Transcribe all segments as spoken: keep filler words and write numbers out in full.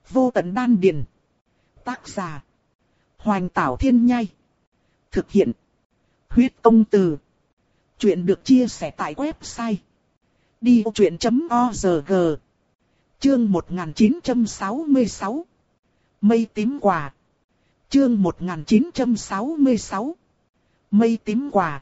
Vô tận đan điền. Tác giả. Hoành Tảo Thiên Nhai. Thực hiện. Huyết Công Từ. Chuyện được chia sẻ tại website đi vô chuyện chấm org. Chương một nghìn chín trăm sáu mươi sáu. Mây tím quả. Chương một nghìn chín trăm sáu mươi sáu. Mây tím quả.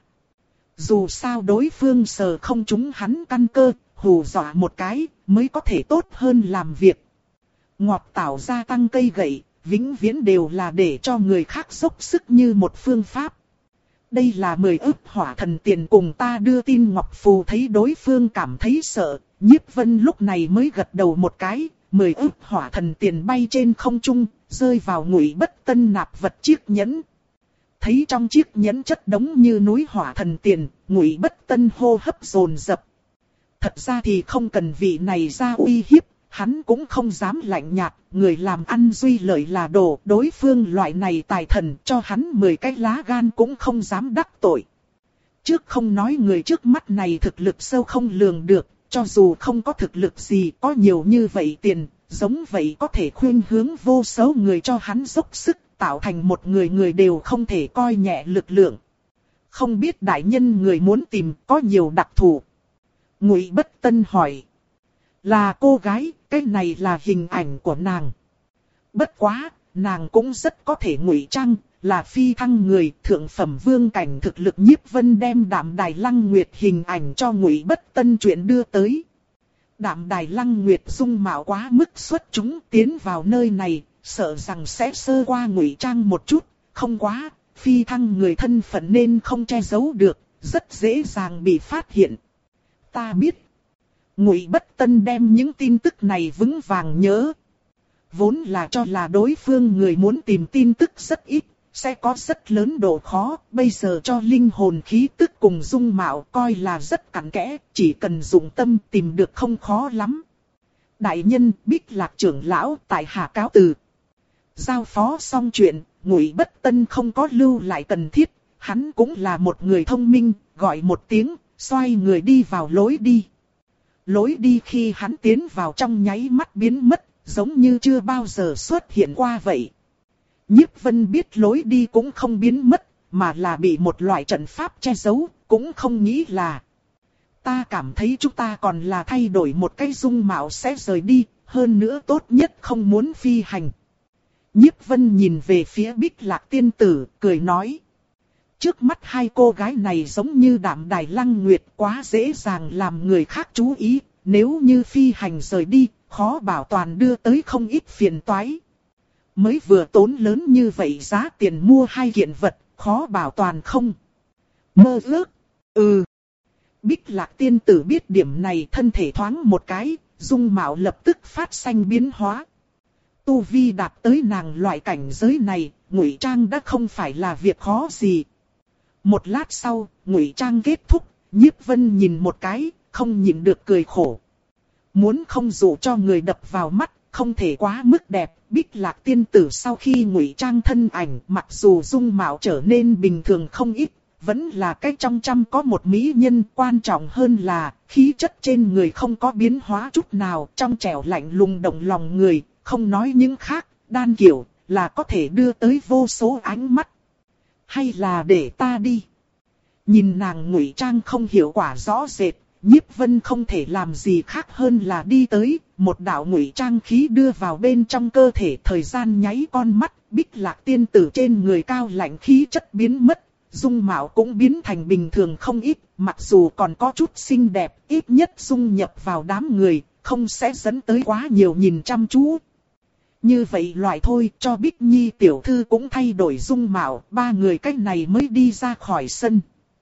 Dù sao đối phương sờ không trúng hắn căn cơ, hù dọa một cái, mới có thể tốt hơn làm việc. Ngọt tảo gia tăng cây gậy, vĩnh viễn đều là để cho người khác dốc sức như một phương pháp. Đây là mười ức hỏa thần tiền cùng ta đưa tin Ngọc Phù, thấy đối phương cảm thấy sợ, Nhiếp Vân lúc này mới gật đầu một cái, mười ức hỏa thần tiền bay trên không trung, rơi vào Ngụy Bất Tân nạp vật chiếc nhẫn. Thấy trong chiếc nhẫn chất đống như núi hỏa thần tiền, Ngụy Bất Tân hô hấp dồn dập. Thật ra thì không cần vị này ra uy hiếp, hắn cũng không dám lạnh nhạt, người làm ăn duy lợi là đồ, đối phương loại này tài thần cho hắn mười cái lá gan cũng không dám đắc tội. Trước không nói người trước mắt này thực lực sâu không lường được, cho dù không có thực lực gì, có nhiều như vậy tiền, giống vậy có thể khuyên hướng vô số người cho hắn dốc sức, tạo thành một người người đều không thể coi nhẹ lực lượng. Không biết đại nhân người muốn tìm có nhiều đặc thù. Ngụy Bất Tân hỏi. Là cô gái, cái này là hình ảnh của nàng. Bất quá, nàng cũng rất có thể ngụy trang, là phi thăng người, thượng phẩm vương cảnh thực lực. Nhiếp Vân đem Đạm Đài Lăng Nguyệt hình ảnh cho Ngụy Bất Tân chuyện đưa tới. Đạm Đài Lăng Nguyệt dung mạo quá mức xuất chúng, tiến vào nơi này, sợ rằng sẽ sơ qua ngụy trang một chút, không quá, phi thăng người thân phận nên không che giấu được, rất dễ dàng bị phát hiện. Ta biết. Ngụy Bất Tân đem những tin tức này vững vàng nhớ. Vốn là cho là đối phương người muốn tìm tin tức rất ít, sẽ có rất lớn độ khó, bây giờ cho linh hồn khí tức cùng dung mạo coi là rất cặn kẽ, chỉ cần dụng tâm tìm được không khó lắm. Đại nhân, Bích Lạc trưởng lão, tại hạ cáo từ. Giao phó xong chuyện, Ngụy Bất Tân không có lưu lại cần thiết, hắn cũng là một người thông minh, gọi một tiếng, xoay người đi vào lối đi. Lối đi khi hắn tiến vào trong nháy mắt biến mất, giống như chưa bao giờ xuất hiện qua vậy. Nhiếp Vân biết lối đi cũng không biến mất, mà là bị một loại trận pháp che giấu, cũng không nghĩ là. Ta cảm thấy chúng ta còn là thay đổi một cái dung mạo sẽ rời đi, hơn nữa tốt nhất không muốn phi hành. Nhiếp Vân nhìn về phía Bích Lạc tiên tử, cười nói. Trước mắt hai cô gái này giống như Đạm Đài Lăng Nguyệt, quá dễ dàng làm người khác chú ý, nếu như phi hành rời đi, khó bảo toàn đưa tới không ít phiền toái. Mới vừa tốn lớn như vậy giá tiền mua hai kiện vật, khó bảo toàn không. Mơ ước. Ừ. Bích Lạc tiên tử biết điểm này, thân thể thoáng một cái, dung mạo lập tức phát sinh biến hóa. Tu vi đạt tới nàng loại cảnh giới này, ngụy trang đã không phải là việc khó gì. Một lát sau, ngụy trang kết thúc, Nhiếp Vân nhìn một cái, không nhìn được cười khổ. Muốn không dụ cho người đập vào mắt, không thể quá mức đẹp. Bích Lạc tiên tử sau khi ngụy trang thân ảnh, mặc dù dung mạo trở nên bình thường không ít, vẫn là cái trong trăm có một mỹ nhân. Quan trọng hơn là, khí chất trên người không có biến hóa chút nào, trong trẻo lạnh lùng động lòng người, không nói những khác, đan kiểu, là có thể đưa tới vô số ánh mắt. Hay là để ta đi. Nhìn nàng ngụy trang không hiệu quả rõ rệt, Nhiếp Vân không thể làm gì khác hơn là đi tới, một đạo ngụy trang khí đưa vào bên trong cơ thể. Thời gian nháy con mắt, Bích Lạc tiên tử trên người cao lạnh khí chất biến mất, dung mạo cũng biến thành bình thường không ít, mặc dù còn có chút xinh đẹp, ít nhất dung nhập vào đám người, không sẽ dẫn tới quá nhiều nhìn chăm chú. Như vậy loại thôi, cho Bích Nhi tiểu thư cũng thay đổi dung mạo, ba người cách này mới đi ra khỏi sân.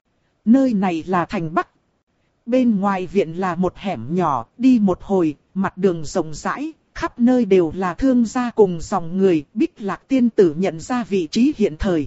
Nơi này là thành Bắc. Bên ngoài viện là một hẻm nhỏ, đi một hồi, mặt đường rộng rãi, khắp nơi đều là thương gia cùng dòng người. Bích Lạc tiên tử nhận ra vị trí hiện thời.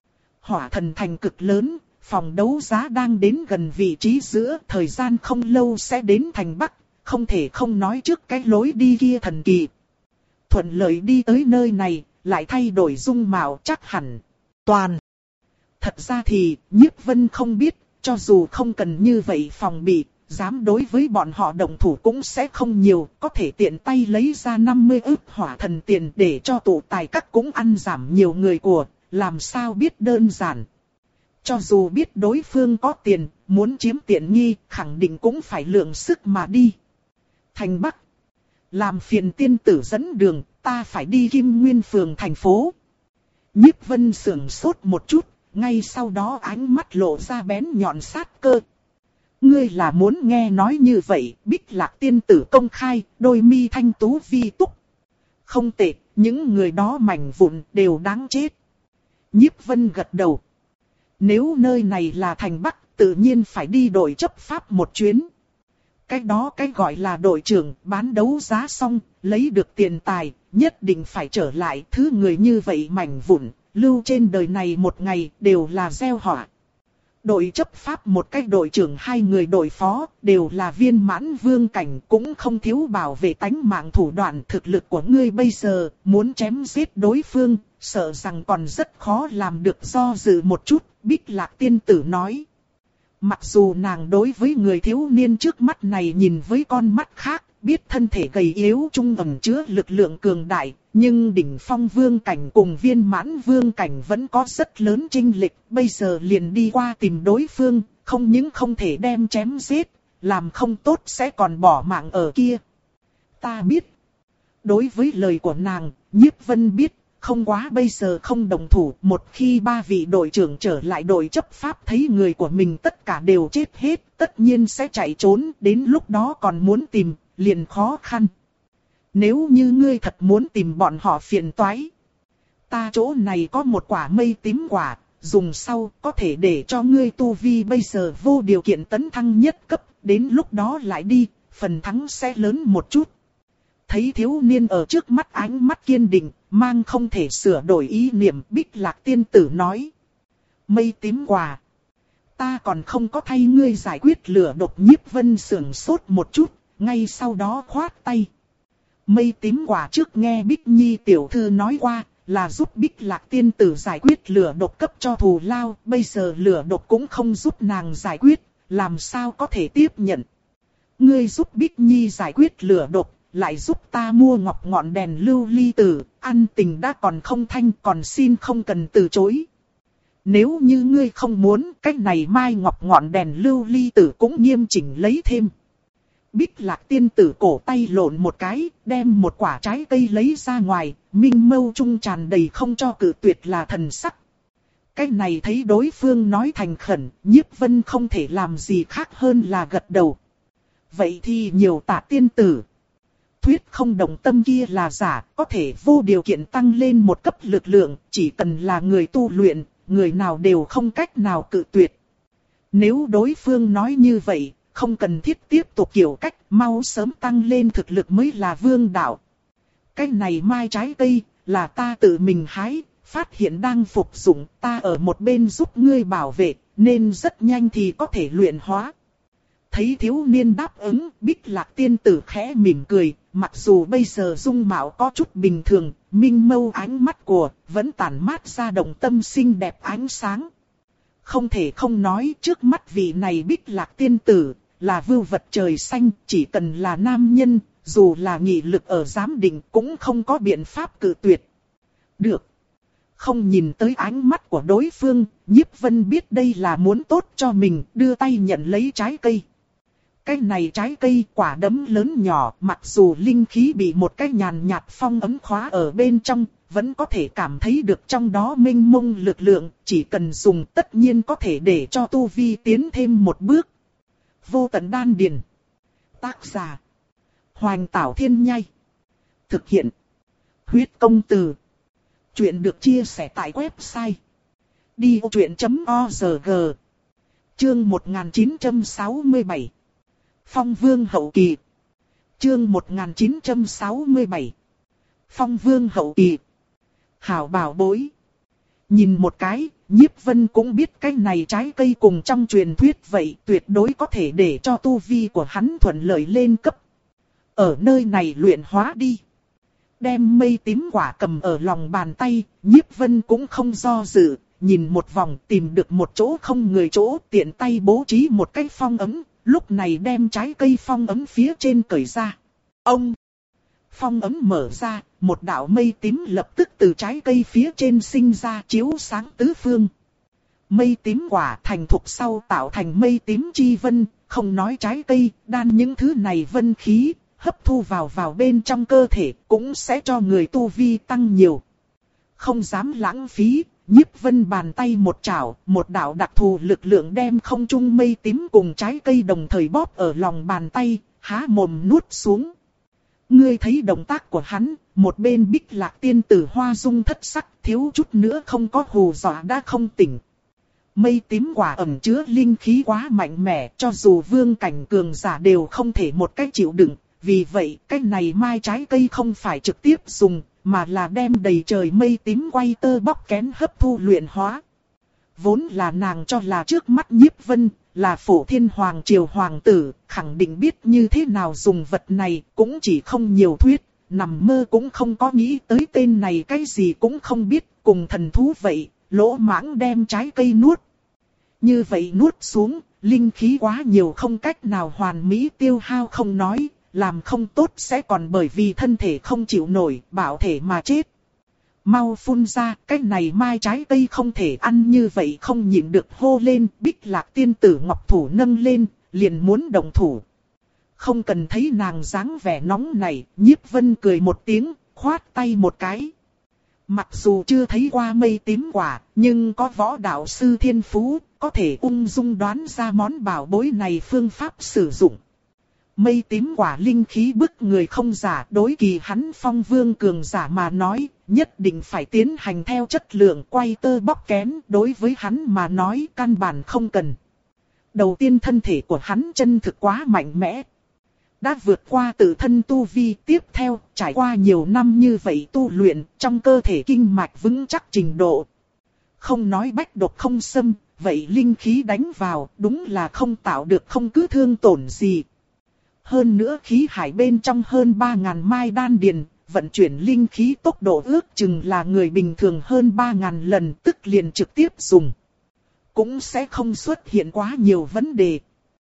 Hỏa thần thành cực lớn, phòng đấu giá đang đến gần vị trí giữa, thời gian không lâu sẽ đến thành Bắc, không thể không nói trước cái lối đi kia thần kỳ. Thuận lợi đi tới nơi này, lại thay đổi dung mạo chắc hẳn. Toàn. Thật ra thì, Nhiếp Vân không biết, cho dù không cần như vậy phòng bị, dám đối với bọn họ động thủ cũng sẽ không nhiều, có thể tiện tay lấy ra năm mươi ức hỏa thần tiền để cho tụ tài các cũng ăn giảm nhiều người của, làm sao biết đơn giản. Cho dù biết đối phương có tiền, muốn chiếm tiện nghi, khẳng định cũng phải lượng sức mà đi. Thành Bắc, làm phiền tiên tử dẫn đường, ta phải đi Kim Nguyên phường thành phố. Nhiếp Vân sững sốt một chút, ngay sau đó ánh mắt lộ ra bén nhọn sát cơ. Ngươi là muốn nghe nói như vậy, Bích Lạc tiên tử công khai, đôi mi thanh tú vi túc. Không tệ, những người đó mảnh vụn đều đáng chết. Nhiếp Vân gật đầu. Nếu nơi này là thành Bắc, tự nhiên phải đi đội chấp pháp một chuyến. Cái đó cái gọi là đội trưởng, bán đấu giá xong, lấy được tiền tài, nhất định phải trở lại. Thứ người như vậy mảnh vụn, lưu trên đời này một ngày đều là gieo họa. Đội chấp pháp một cái đội trưởng, hai người đội phó, đều là viên mãn vương cảnh, cũng không thiếu bảo vệ tánh mạng thủ đoạn. Thực lực của ngươi bây giờ, muốn chém giết đối phương, sợ rằng còn rất khó làm được. Do dự một chút, Bích Lạc tiên tử nói. Mặc dù nàng đối với người thiếu niên trước mắt này nhìn với con mắt khác, biết thân thể gầy yếu trung ẩn chứa lực lượng cường đại, nhưng đỉnh phong vương cảnh cùng viên mãn vương cảnh vẫn có rất lớn chênh lệch. Bây giờ liền đi qua tìm đối phương, không những không thể đem chém giết, làm không tốt sẽ còn bỏ mạng ở kia. Ta biết. Đối với lời của nàng, Nhiếp Vân biết. Không quá bây giờ không đồng thủ, một khi ba vị đội trưởng trở lại đội chấp pháp thấy người của mình tất cả đều chết hết, tất nhiên sẽ chạy trốn, đến lúc đó còn muốn tìm, liền khó khăn. Nếu như ngươi thật muốn tìm bọn họ phiền toái, ta chỗ này có một quả mây tím quả, dùng sau có thể để cho ngươi tu vi bây giờ vô điều kiện tấn thăng nhất cấp, đến lúc đó lại đi, phần thắng sẽ lớn một chút. Thấy thiếu niên ở trước mắt ánh mắt kiên định, mang không thể sửa đổi ý niệm, Bích Lạc tiên tử nói. Mây tím quả. Ta còn không có thay ngươi giải quyết lửa độc. Nhiếp Vân sững sốt một chút, ngay sau đó khoát tay. Mây tím quả trước nghe Bích Nhi tiểu thư nói qua, là giúp Bích Lạc tiên tử giải quyết lửa độc cấp cho thù lao. Bây giờ lửa độc cũng không giúp nàng giải quyết, làm sao có thể tiếp nhận. Ngươi giúp Bích Nhi giải quyết lửa độc, lại giúp ta mua ngọc ngọn đèn lưu ly tử, ăn tình đã còn không thanh, còn xin không cần từ chối. Nếu như ngươi không muốn, cách này mai ngọc ngọn đèn lưu ly tử cũng nghiêm chỉnh lấy thêm. Bích Lạc tiên tử cổ tay lộn một cái, đem một quả trái cây lấy ra ngoài, minh mâu trung tràn đầy không cho cự tuyệt là thần sắc. Cách này thấy đối phương nói thành khẩn, Nhiếp Vân không thể làm gì khác hơn là gật đầu. Vậy thì nhiều tạ tiên tử. Thuyết không đồng tâm kia là giả, có thể vô điều kiện tăng lên một cấp lực lượng, chỉ cần là người tu luyện, người nào đều không cách nào cự tuyệt. Nếu đối phương nói như vậy, không cần thiết tiếp tục kiểu cách, mau sớm tăng lên thực lực mới là vương đạo. Cái này mai trái cây, là ta tự mình hái, phát hiện đang phục dụng, ta ở một bên giúp ngươi bảo vệ, nên rất nhanh thì có thể luyện hóa. Thấy thiếu niên đáp ứng, Bích Lạc tiên tử khẽ mỉm cười, mặc dù bây giờ dung mạo có chút bình thường, minh mâu ánh mắt của, vẫn tản mát ra động tâm xinh đẹp ánh sáng. Không thể không nói trước mắt vị này Bích Lạc tiên tử, là vưu vật trời xanh, chỉ cần là nam nhân, dù là nghị lực ở giám định cũng không có biện pháp cự tuyệt. Được. Không nhìn tới ánh mắt của đối phương, Nhiếp Vân biết đây là muốn tốt cho mình, đưa tay nhận lấy trái cây. Cái này trái cây quả đấm lớn nhỏ, mặc dù linh khí bị một cái nhàn nhạt phong ấm khóa ở bên trong, vẫn có thể cảm thấy được trong đó mênh mông lực lượng, chỉ cần dùng tất nhiên có thể để cho tu vi tiến thêm một bước. Vô tận đan điền. Tác giả. Hoành Tảo Thiên Nhai. Thực hiện. Huyết công từ. Chuyện được chia sẻ tại website. đi ô chuyện chấm org. Chương một nghìn chín trăm sáu mươi bảy. Phong Vương Hậu Kỳ. Chương một nghìn chín trăm sáu mươi bảy. Phong Vương Hậu Kỳ. Hảo bảo bối. Nhìn một cái, Nhiếp Vân cũng biết cái này trái cây cùng trong truyền thuyết vậy, tuyệt đối có thể để cho tu vi của hắn thuận lợi lên cấp. Ở nơi này luyện hóa đi. Đem mây tím quả cầm ở lòng bàn tay, Nhiếp Vân cũng không do dự, nhìn một vòng tìm được một chỗ không người chỗ, tiện tay bố trí một cái phong ấm, lúc này đem trái cây phong ấm phía trên cởi ra. Ông! Phong ấm mở ra, một đạo mây tím lập tức từ trái cây phía trên sinh ra chiếu sáng tứ phương. Mây tím quả thành thục sau tạo thành mây tím chi vân, không nói trái cây, đan những thứ này vân khí, hấp thu vào vào bên trong cơ thể cũng sẽ cho người tu vi tăng nhiều. Không dám lãng phí, Nhiếp Vân bàn tay một chảo, một đạo đặc thù lực lượng đem không trung mây tím cùng trái cây đồng thời bóp ở lòng bàn tay, há mồm nuốt xuống. Ngươi thấy động tác của hắn, một bên Bích Lạc tiên tử hoa dung thất sắc, thiếu chút nữa không có hù dọa đã không tỉnh. Mây tím quả ẩn chứa linh khí quá mạnh mẽ, cho dù vương cảnh cường giả đều không thể một cách chịu đựng. Vì vậy, cái này mai trái cây không phải trực tiếp dùng, mà là đem đầy trời mây tím quay tơ bóc kén hấp thu luyện hóa. Vốn là nàng cho là trước mắt Nhiếp Vân, là Phổ Thiên Hoàng Triều Hoàng tử, khẳng định biết như thế nào dùng vật này, cũng chỉ không nhiều thuyết, nằm mơ cũng không có nghĩ tới tên này cái gì cũng không biết, cùng thần thú vậy, lỗ mãng đem trái cây nuốt. Như vậy nuốt xuống, linh khí quá nhiều không cách nào hoàn mỹ tiêu hao không nói, làm không tốt sẽ còn bởi vì thân thể không chịu nổi, bảo thể mà chết. Mau phun ra, cái này mai trái cây không thể ăn như vậy không nhịn được hô lên, Bích Lạc tiên tử ngọc thủ nâng lên, liền muốn động thủ. Không cần thấy nàng dáng vẻ nóng này, Nhiếp Vân cười một tiếng, khoát tay một cái. Mặc dù chưa thấy qua mây tím quả, nhưng có võ đạo sư thiên phú, có thể ung dung đoán ra món bảo bối này phương pháp sử dụng. Mây tím quả linh khí bức người không giả, đối kỳ hắn Phong Vương cường giả mà nói, nhất định phải tiến hành theo chất lượng quay tơ bóc kén, đối với hắn mà nói căn bản không cần. Đầu tiên thân thể của hắn chân thực quá mạnh mẽ, đã vượt qua tự thân tu vi, tiếp theo trải qua nhiều năm như vậy tu luyện, trong cơ thể kinh mạch vững chắc trình độ. Không nói bách độc không xâm, vậy linh khí đánh vào đúng là không tạo được không cứ thương tổn gì. Hơn nữa khí hải bên trong hơn ba ngàn mai đan điền, vận chuyển linh khí tốc độ ước chừng là người bình thường hơn ba ngàn lần, tức liền trực tiếp dùng. Cũng sẽ không xuất hiện quá nhiều vấn đề.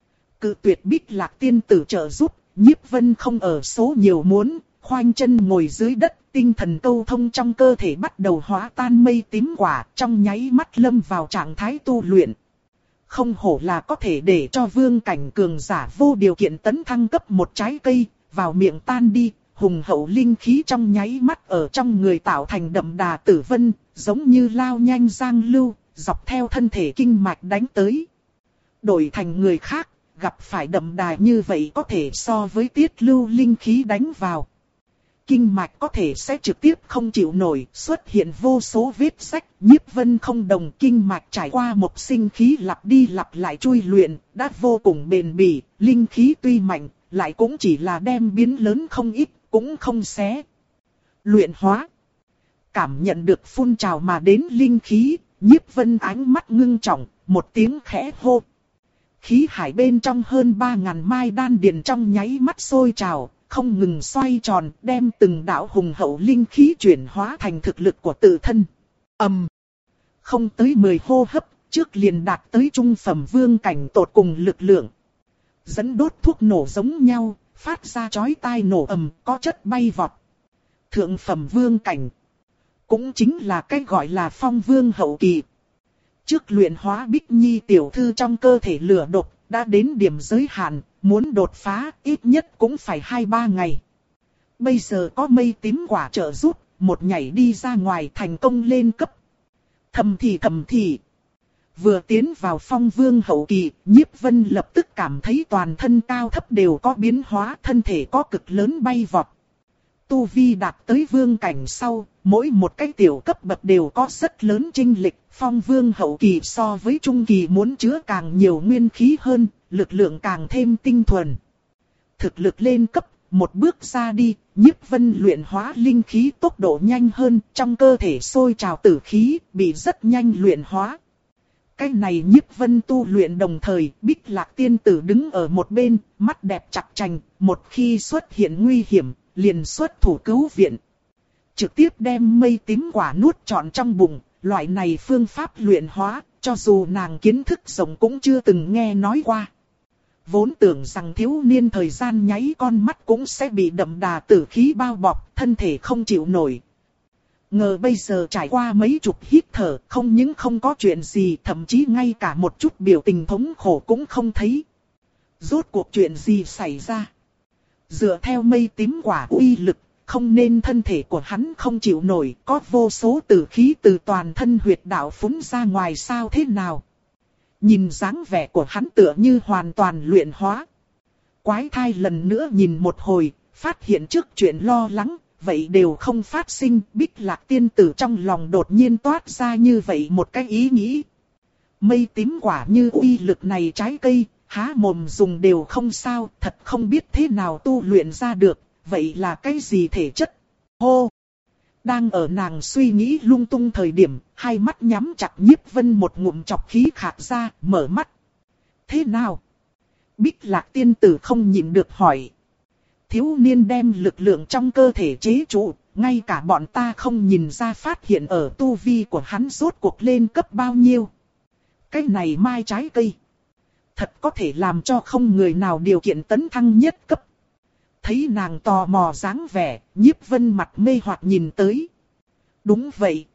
Cự tuyệt Bích Lạc tiên tử trợ giúp, Nhiếp Vân không ở số nhiều muốn, khoanh chân ngồi dưới đất, tinh thần câu thông trong cơ thể bắt đầu hóa tan mây tím quả, trong nháy mắt lâm vào trạng thái tu luyện. Không hổ là có thể để cho vương cảnh cường giả vô điều kiện tấn thăng cấp một trái cây, vào miệng tan đi, hùng hậu linh khí trong nháy mắt ở trong người tạo thành đậm đà tử vân, giống như lao nhanh giang lưu, dọc theo thân thể kinh mạch đánh tới. Đổi thành người khác, gặp phải đậm đà như vậy có thể so với tiết lưu linh khí đánh vào. Kinh mạch có thể sẽ trực tiếp không chịu nổi, xuất hiện vô số vết rách. Nhiếp Vân không đồng, kinh mạch trải qua một sinh khí lặp đi lặp lại chui luyện, đã vô cùng bền bỉ, linh khí tuy mạnh, lại cũng chỉ là đem biến lớn không ít, cũng không xé. Luyện hóa. Cảm nhận được phun trào mà đến linh khí, Nhiếp Vân ánh mắt ngưng trọng, một tiếng khẽ hô. Khí hải bên trong hơn ba ngàn mai đan điền trong nháy mắt sôi trào, không ngừng xoay tròn, đem từng đạo hùng hậu linh khí chuyển hóa thành thực lực của tự thân. ầm, um, không tới mười hô hấp, trước liền đạt tới trung phẩm vương cảnh tột cùng lực lượng. Dẫn đốt thuốc nổ giống nhau, phát ra chói tai nổ ầm, có chất bay vọt. Thượng phẩm vương cảnh, cũng chính là cái gọi là phong vương hậu kỳ. Trước luyện hóa Bích Nhi tiểu thư trong cơ thể lửa độc, đã đến điểm giới hạn, muốn đột phá ít nhất cũng phải hai ba ngày. Bây giờ có mây tím quả trợ giúp, một nhảy đi ra ngoài thành công lên cấp. Thầm thì thầm thì. Vừa tiến vào phong vương hậu kỳ, Nhiếp Vân lập tức cảm thấy toàn thân cao thấp đều có biến hóa, thân thể có cực lớn bay vọt. Tu vi đạt tới vương cảnh sau, mỗi một cái tiểu cấp bậc đều có rất lớn chênh lệch. Phong vương hậu kỳ so với trung kỳ muốn chứa càng nhiều nguyên khí hơn, lực lượng càng thêm tinh thuần. Thực lực lên cấp, một bước ra đi, Nhiếp Vân luyện hóa linh khí tốc độ nhanh hơn, trong cơ thể sôi trào tử khí, bị rất nhanh luyện hóa. Cái này Nhiếp Vân tu luyện đồng thời, Bích Lạc tiên tử đứng ở một bên, mắt đẹp chặt chành, một khi xuất hiện nguy hiểm, liền xuất thủ cứu viện. Trực tiếp đem mây tím quả nuốt trọn trong bụng, loại này phương pháp luyện hóa, cho dù nàng kiến thức rộng cũng chưa từng nghe nói qua. vốn tưởng rằng thiếu niên thời gian nháy con mắt cũng sẽ bị đậm đà tử khí bao bọc, thân thể không chịu nổi. Ngờ bây giờ trải qua mấy chục hít thở, không những không có chuyện gì, thậm chí ngay cả một chút biểu tình thống khổ cũng không thấy. Rốt cuộc chuyện gì xảy ra? Dựa theo mây tím quả uy lực, không nên thân thể của hắn không chịu nổi, có vô số tử khí từ toàn thân huyệt đạo phúng ra ngoài sao thế nào? Nhìn dáng vẻ của hắn tựa như hoàn toàn luyện hóa. Quái thai lần nữa nhìn một hồi, phát hiện trước chuyện lo lắng, vậy đều không phát sinh. Bích Lạc tiên tử trong lòng đột nhiên toát ra như vậy một cái ý nghĩ. Mây tím quả như uy lực này trái cây, há mồm dùng đều không sao, thật không biết thế nào tu luyện ra được, vậy là cái gì thể chất? Hô! Đang ở nàng suy nghĩ lung tung thời điểm, hai mắt nhắm chặt Nhiếp Vân một ngụm chọc khí khạc ra, mở mắt. Thế nào? Bích Lạc tiên tử không nhịn được hỏi. Thiếu niên đem lực lượng trong cơ thể chế trụ, ngay cả bọn ta không nhìn ra phát hiện ở tu vi của hắn rốt cuộc lên cấp bao nhiêu. Cái này mai trái cây. Thật có thể làm cho không người nào điều kiện tấn thăng nhất cấp. Thấy nàng tò mò dáng vẻ, Nhiếp Vân mặt mê hoặc nhìn tới. Đúng vậy.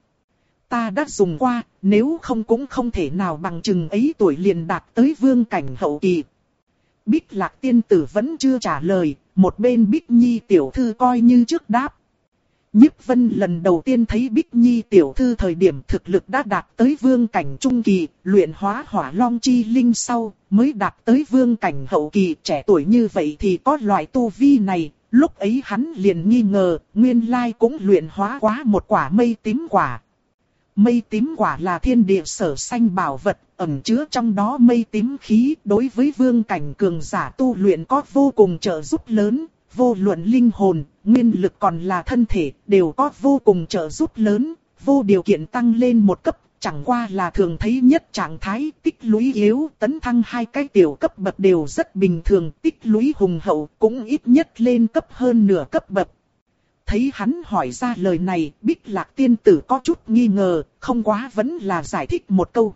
Ta đã dùng qua, nếu không cũng không thể nào bằng chừng ấy tuổi liền đạt tới vương cảnh hậu kỳ. Bích Lạc tiên tử vẫn chưa trả lời, một bên Bích Nhi tiểu thư coi như trước đáp. Nhiếp Vân lần đầu tiên thấy Bích Nhi tiểu thư thời điểm thực lực đã đạt tới vương cảnh trung kỳ, luyện hóa hỏa long chi linh sau, mới đạt tới vương cảnh hậu kỳ. Trẻ tuổi như vậy thì có loại tu vi này, lúc ấy hắn liền nghi ngờ, nguyên lai cũng luyện hóa quá một quả mây tím quả. Mây tím quả là thiên địa sở sanh bảo vật, ẩn chứa trong đó mây tím khí, đối với vương cảnh cường giả tu luyện có vô cùng trợ giúp lớn. Vô luận linh hồn, nguyên lực còn là thân thể, đều có vô cùng trợ giúp lớn, vô điều kiện tăng lên một cấp, chẳng qua là thường thấy nhất trạng thái tích lũy yếu, tấn thăng hai cái tiểu cấp bậc đều rất bình thường, tích lũy hùng hậu cũng ít nhất lên cấp hơn nửa cấp bậc. Thấy hắn hỏi ra lời này, Bích Lạc tiên tử có chút nghi ngờ, không quá vẫn là giải thích một câu.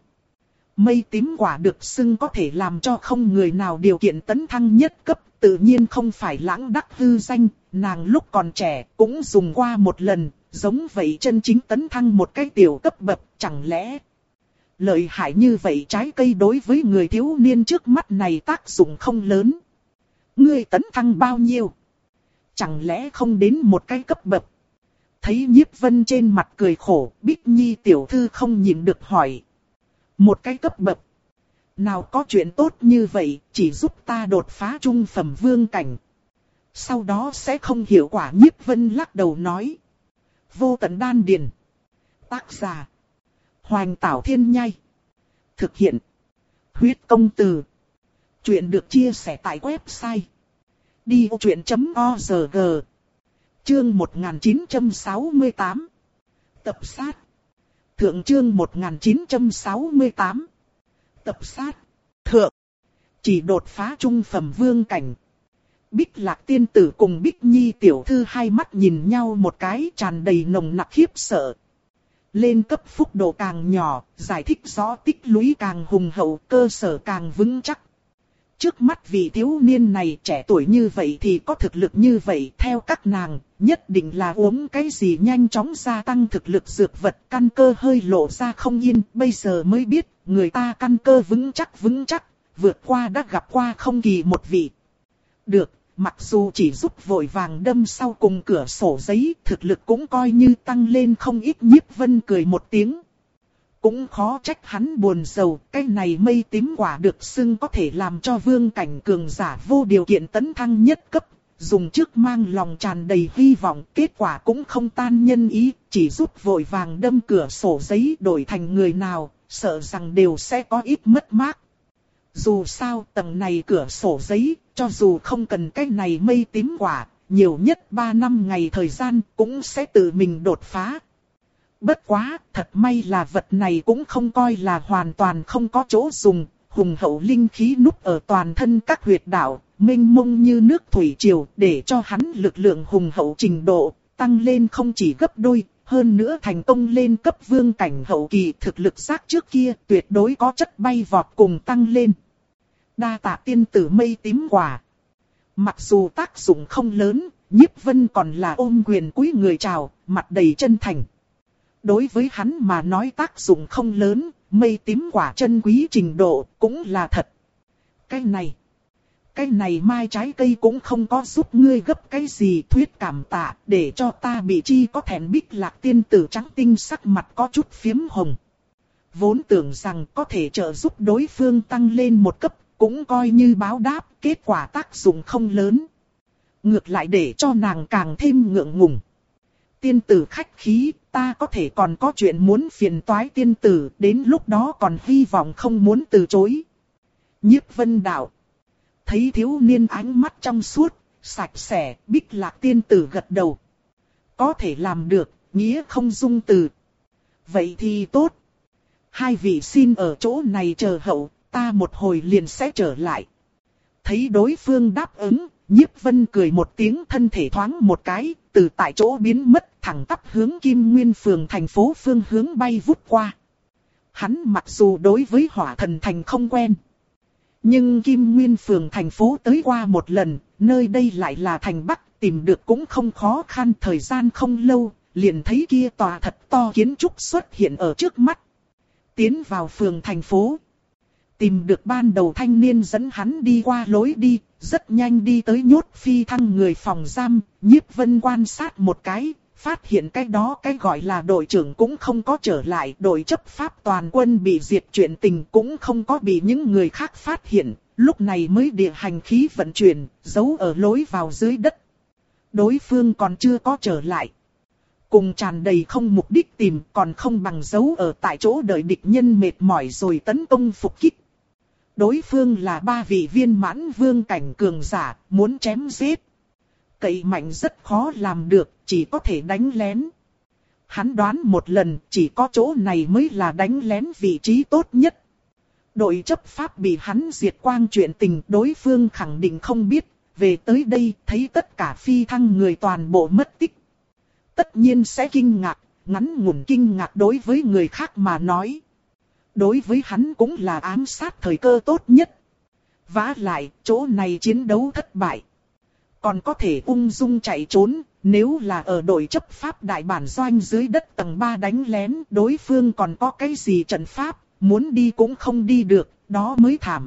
Mây tím quả được xưng có thể làm cho không người nào điều kiện tấn thăng nhất cấp, tự nhiên không phải lãng đắc hư danh, nàng lúc còn trẻ cũng dùng qua một lần, giống vậy chân chính tấn thăng một cái tiểu cấp bậc, chẳng lẽ lợi hại như vậy trái cây đối với người thiếu niên trước mắt này tác dụng không lớn. Ngươi tấn thăng bao nhiêu? Chẳng lẽ không đến một cái cấp bậc? Thấy Nhiếp Vân trên mặt cười khổ, Bích Nhi tiểu thư không nhịn được hỏi. Một cái cấp bậc. Nào có chuyện tốt như vậy, chỉ giúp ta đột phá trung phẩm vương cảnh. Sau đó sẽ không hiệu quả. Nhiếp Vân lắc đầu nói. Vô tận đan điền. Tác giả. Hoành Tảo Thiên Nhai. Thực hiện. Huyết công từ. Chuyện được chia sẻ tại website. đi ô chuyện chấm o rờ giê. Chương một nghìn chín trăm sáu mươi tám. Tập sát. Thượng chương một nghìn chín trăm sáu mươi tám. Tập sát. Thượng. Chỉ đột phá trung phẩm vương cảnh. Bích Lạc tiên tử cùng Bích Nhi tiểu thư hai mắt nhìn nhau một cái, tràn đầy nồng nặc khiếp sợ. Lên cấp phúc độ càng nhỏ, giải thích rõ tích lũy càng hùng hậu, cơ sở càng vững chắc. Trước mắt vị thiếu niên này trẻ tuổi như vậy thì có thực lực như vậy, theo các nàng, nhất định là uống cái gì nhanh chóng gia tăng thực lực dược vật, căn cơ hơi lộ ra không yên, bây giờ mới biết, người ta căn cơ vững chắc vững chắc, vượt qua đã gặp qua không kỳ một vị. Được, mặc dù chỉ giúp vội vàng đâm sau cùng cửa sổ giấy, thực lực cũng coi như tăng lên không ít. Nhiếp Vân cười một tiếng. Cũng khó trách hắn buồn rầu, cái này mây tím quả được xưng có thể làm cho vương cảnh cường giả vô điều kiện tấn thăng nhất cấp. Dùng trước mang lòng tràn đầy hy vọng, kết quả cũng không tan nhân ý, chỉ giúp vội vàng đâm cửa sổ giấy đổi thành người nào, sợ rằng đều sẽ có ít mất mát. Dù sao tầng này cửa sổ giấy, cho dù không cần cái này mây tím quả, nhiều nhất ba năm ngày thời gian cũng sẽ tự mình đột phá. Bất quá, thật may là vật này cũng không coi là hoàn toàn không có chỗ dùng, hùng hậu linh khí núp ở toàn thân các huyệt đạo, mênh mông như nước thủy triều, để cho hắn lực lượng hùng hậu trình độ, tăng lên không chỉ gấp đôi, hơn nữa thành công lên cấp vương cảnh hậu kỳ, thực lực xác trước kia tuyệt đối có chất bay vọt cùng tăng lên. Đa tạ tiên tử mây tím quả. Mặc dù tác dụng không lớn, Nhiếp Vân còn là ôm quyền cúi người chào, mặt đầy chân thành. Đối với hắn mà nói tác dụng không lớn, mây tím quả chân quý trình độ cũng là thật. Cái này, cái này mai trái cây cũng không có giúp ngươi gấp cái gì, thuyết cảm tạ, để cho ta bị chi có thẹn. Bích Lạc tiên tử trắng tinh sắc mặt có chút phiếm hồng. Vốn tưởng rằng có thể trợ giúp đối phương tăng lên một cấp, cũng coi như báo đáp, kết quả tác dụng không lớn. Ngược lại để cho nàng càng thêm ngượng ngùng. Tiên tử khách khí, ta có thể còn có chuyện muốn phiền toái tiên tử, đến lúc đó còn hy vọng không muốn từ chối. Nhiếp Vân đạo. Thấy thiếu niên ánh mắt trong suốt, sạch sẽ, Bích Lạc tiên tử gật đầu. Có thể làm được, nghĩa không dung từ. Vậy thì tốt. Hai vị xin ở chỗ này chờ hậu, ta một hồi liền sẽ trở lại. Thấy đối phương đáp ứng, Nhiếp Vân cười một tiếng, thân thể thoáng một cái, từ tại chỗ biến mất, thẳng tắp hướng Kim Nguyên phường thành phố phương hướng bay vút qua. Hắn mặc dù đối với Hỏa Thần Thành không quen, nhưng Kim Nguyên phường thành phố tới qua một lần, nơi đây lại là thành Bắc, tìm được cũng không khó khăn. Thời gian không lâu, liền thấy kia tòa thật to kiến trúc xuất hiện ở trước mắt. Tiến vào phường thành phố, tìm được ban đầu thanh niên dẫn hắn đi qua lối đi, rất nhanh đi tới nhốt phi thăng người phòng giam. Nhiếp Vân quan sát một cái, phát hiện cái đó cái gọi là đội trưởng cũng không có trở lại, đội chấp pháp toàn quân bị diệt chuyện tình cũng không có bị những người khác phát hiện, lúc này mới địa hành khí vận chuyển, giấu ở lối vào dưới đất. Đối phương còn chưa có trở lại. Cùng tràn đầy không mục đích tìm, còn không bằng giấu ở tại chỗ đợi địch nhân mệt mỏi rồi tấn công phục kích. Đối phương là ba vị viên mãn vương cảnh cường giả, muốn chém giết. Cậy mạnh rất khó làm được, chỉ có thể đánh lén. Hắn đoán một lần, chỉ có chỗ này mới là đánh lén vị trí tốt nhất. Đội chấp pháp bị hắn diệt quang chuyện tình, đối phương khẳng định không biết. Về tới đây, thấy tất cả phi thăng người toàn bộ mất tích. Tất nhiên sẽ kinh ngạc, ngắn ngủn kinh ngạc đối với người khác mà nói. Đối với hắn cũng là ám sát thời cơ tốt nhất. Vả lại, chỗ này chiến đấu thất bại. Còn có thể ung dung chạy trốn, nếu là ở đội chấp pháp đại bản doanh dưới đất tầng ba đánh lén, đối phương còn có cái gì trận pháp, muốn đi cũng không đi được, đó mới thảm.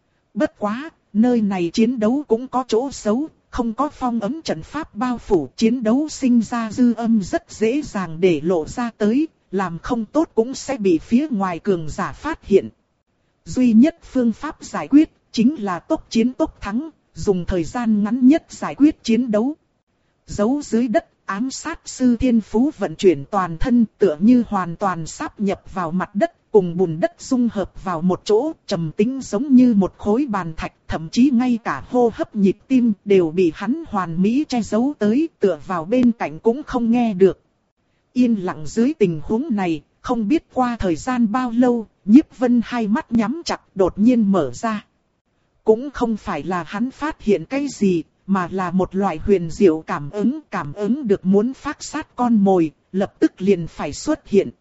Bất quá, nơi này chiến đấu cũng có chỗ xấu, không có phong ấm trận pháp bao phủ, chiến đấu sinh ra dư âm rất dễ dàng để lộ ra tới, làm không tốt cũng sẽ bị phía ngoài cường giả phát hiện. Duy nhất phương pháp giải quyết, chính là tốc chiến tốc thắng, dùng thời gian ngắn nhất giải quyết chiến đấu. Giấu dưới đất, ám sát sư thiên phú vận chuyển toàn thân tựa như hoàn toàn sáp nhập vào mặt đất, cùng bùn đất dung hợp vào một chỗ, trầm tĩnh giống như một khối bàn thạch, thậm chí ngay cả hô hấp nhịp tim đều bị hắn hoàn mỹ che giấu tới, tựa vào bên cạnh cũng không nghe được. Yên lặng dưới tình huống này, không biết qua thời gian bao lâu, Nhiếp Vân hai mắt nhắm chặt đột nhiên mở ra. Cũng không phải là hắn phát hiện cái gì, mà là một loại huyền diệu cảm ứng, cảm ứng được muốn phát sát con mồi, lập tức liền phải xuất hiện.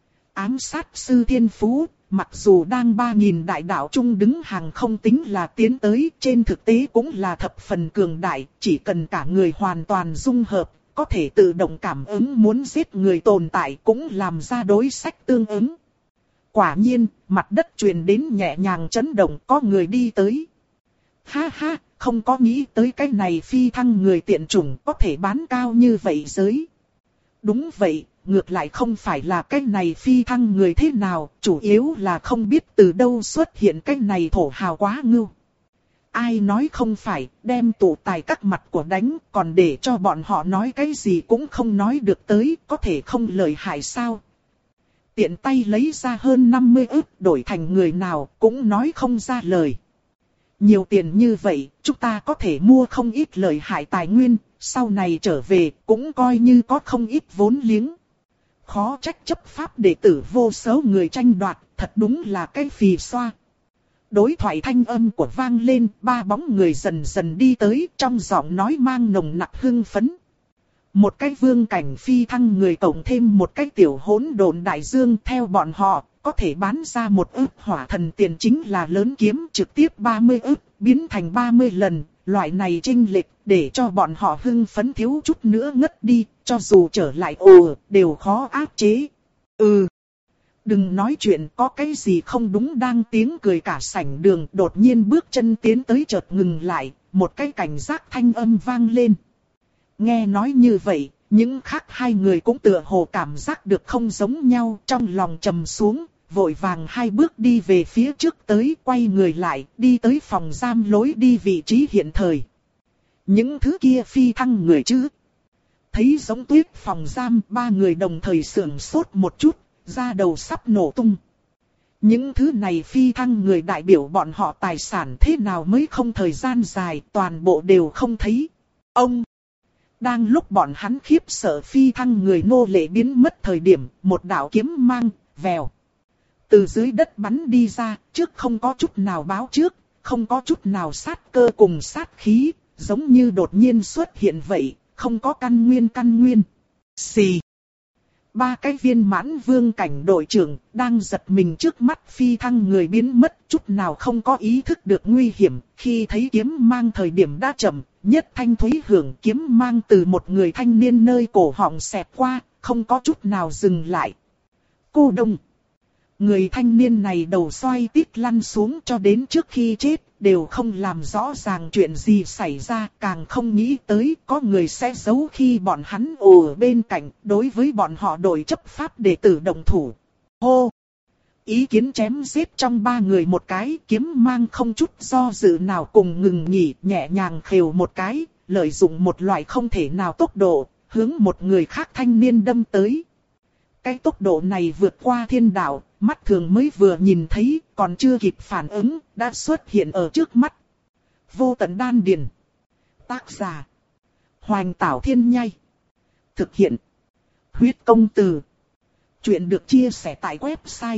Ám sát sư thiên phú, mặc dù đang ba nghìn đại đạo trung đứng hàng không tính là tiến tới, trên thực tế cũng là thập phần cường đại, chỉ cần cả người hoàn toàn dung hợp, có thể tự động cảm ứng muốn giết người tồn tại cũng làm ra đối sách tương ứng. Quả nhiên, mặt đất truyền đến nhẹ nhàng chấn động, có người đi tới. Ha ha, không có nghĩ tới cái này phi thăng người tiện chủng có thể bán cao như vậy giới. Đúng vậy, ngược lại không phải là cái này phi thăng người thế nào, chủ yếu là không biết từ đâu xuất hiện cái này thổ hào quá ngưu. Ai nói không phải, đem tụ tài các mặt của đánh, còn để cho bọn họ nói cái gì cũng không nói được tới, có thể không lợi hại sao. Tiện tay lấy ra hơn năm mươi ức đổi thành người nào cũng nói không ra lời. Nhiều tiền như vậy, chúng ta có thể mua không ít lợi hại tài nguyên, sau này trở về cũng coi như có không ít vốn liếng. Khó trách chấp pháp đệ tử vô số người tranh đoạt, thật đúng là cái phì xoa. Đối thoại thanh âm của vang lên, ba bóng người dần dần đi tới, trong giọng nói mang nồng nặc hưng phấn. Một cái vương cảnh phi thăng người cộng thêm một cái tiểu hỗn độn đại dương, theo bọn họ, có thể bán ra một ức hỏa thần tiền chính là lớn kiếm trực tiếp ba mươi ức, biến thành ba mươi lần, loại này chênh lệch để cho bọn họ hưng phấn thiếu chút nữa ngất đi, cho dù trở lại ồ, đều khó áp chế. Ừ. Đừng nói chuyện, có cái gì không đúng, đang tiếng cười cả sảnh đường, đột nhiên bước chân tiến tới chợt ngừng lại, một cái cảnh giác thanh âm vang lên. Nghe nói như vậy, những khác hai người cũng tựa hồ cảm giác được không giống nhau, trong lòng trầm xuống, vội vàng hai bước đi về phía trước tới, quay người lại, đi tới phòng giam lối đi vị trí hiện thời. Những thứ kia phi thăng người chứ? Thấy giống tuyết phòng giam, ba người đồng thời sưởng sốt một chút, da đầu sắp nổ tung. Những thứ này phi thăng người đại biểu bọn họ tài sản thế nào mới không thời gian dài, toàn bộ đều không thấy. Ông! Đang lúc bọn hắn khiếp sợ phi thăng người nô lệ biến mất thời điểm, một đạo kiếm mang, vèo. Từ dưới đất bắn đi ra, trước không có chút nào báo trước, không có chút nào sát cơ cùng sát khí, giống như đột nhiên xuất hiện vậy, không có căn nguyên căn nguyên. Xì. Ba cái viên mãn vương cảnh đội trưởng đang giật mình trước mắt phi thăng người biến mất, chút nào không có ý thức được nguy hiểm, khi thấy kiếm mang thời điểm đã chậm, nhất thanh thúy hưởng kiếm mang từ một người thanh niên nơi cổ họng xẹt qua, không có chút nào dừng lại. Cô đông. Người thanh niên này đầu xoay tít lăn xuống cho đến trước khi chết, đều không làm rõ ràng chuyện gì xảy ra, càng không nghĩ tới có người sẽ giấu khi bọn hắn ở bên cạnh, đối với bọn họ đổi chấp pháp đệ tử động thủ. Hô! Ý kiến chém giết trong ba người một cái, kiếm mang không chút do dự nào cùng ngừng nghỉ, nhẹ nhàng khều một cái, lợi dụng một loại không thể nào tốc độ, hướng một người khác thanh niên đâm tới. Cái tốc độ này vượt qua thiên đạo, mắt thường mới vừa nhìn thấy, còn chưa kịp phản ứng, đã xuất hiện ở trước mắt. Vô tận đan điền. Tác giả: Hoành Tảo Thiên Nhai. Thực hiện: Huyết Công Từ. Chuyện được chia sẻ tại website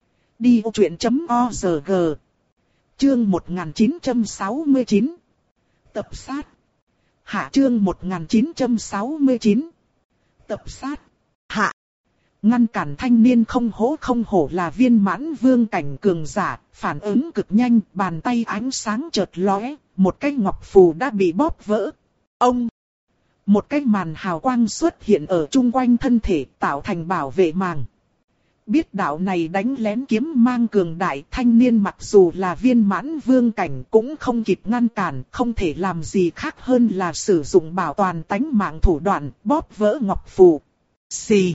đi ô chuyện chấm org. Chương một nghìn chín trăm sáu mươi chín. Tập sát. Hạ chương một nghìn chín trăm sáu mươi chín. Tập sát. Hạ. Ngăn cản thanh niên không hổ không hổ là viên mãn vương cảnh cường giả, phản ứng cực nhanh, bàn tay ánh sáng chợt lóe, một cái ngọc phù đã bị bóp vỡ. Ông! Một cái màn hào quang xuất hiện ở chung quanh thân thể, tạo thành bảo vệ màng. Biết đạo này đánh lén kiếm mang cường đại, thanh niên mặc dù là viên mãn vương cảnh cũng không kịp ngăn cản, không thể làm gì khác hơn là sử dụng bảo toàn tánh mạng thủ đoạn, bóp vỡ ngọc phù. Xì!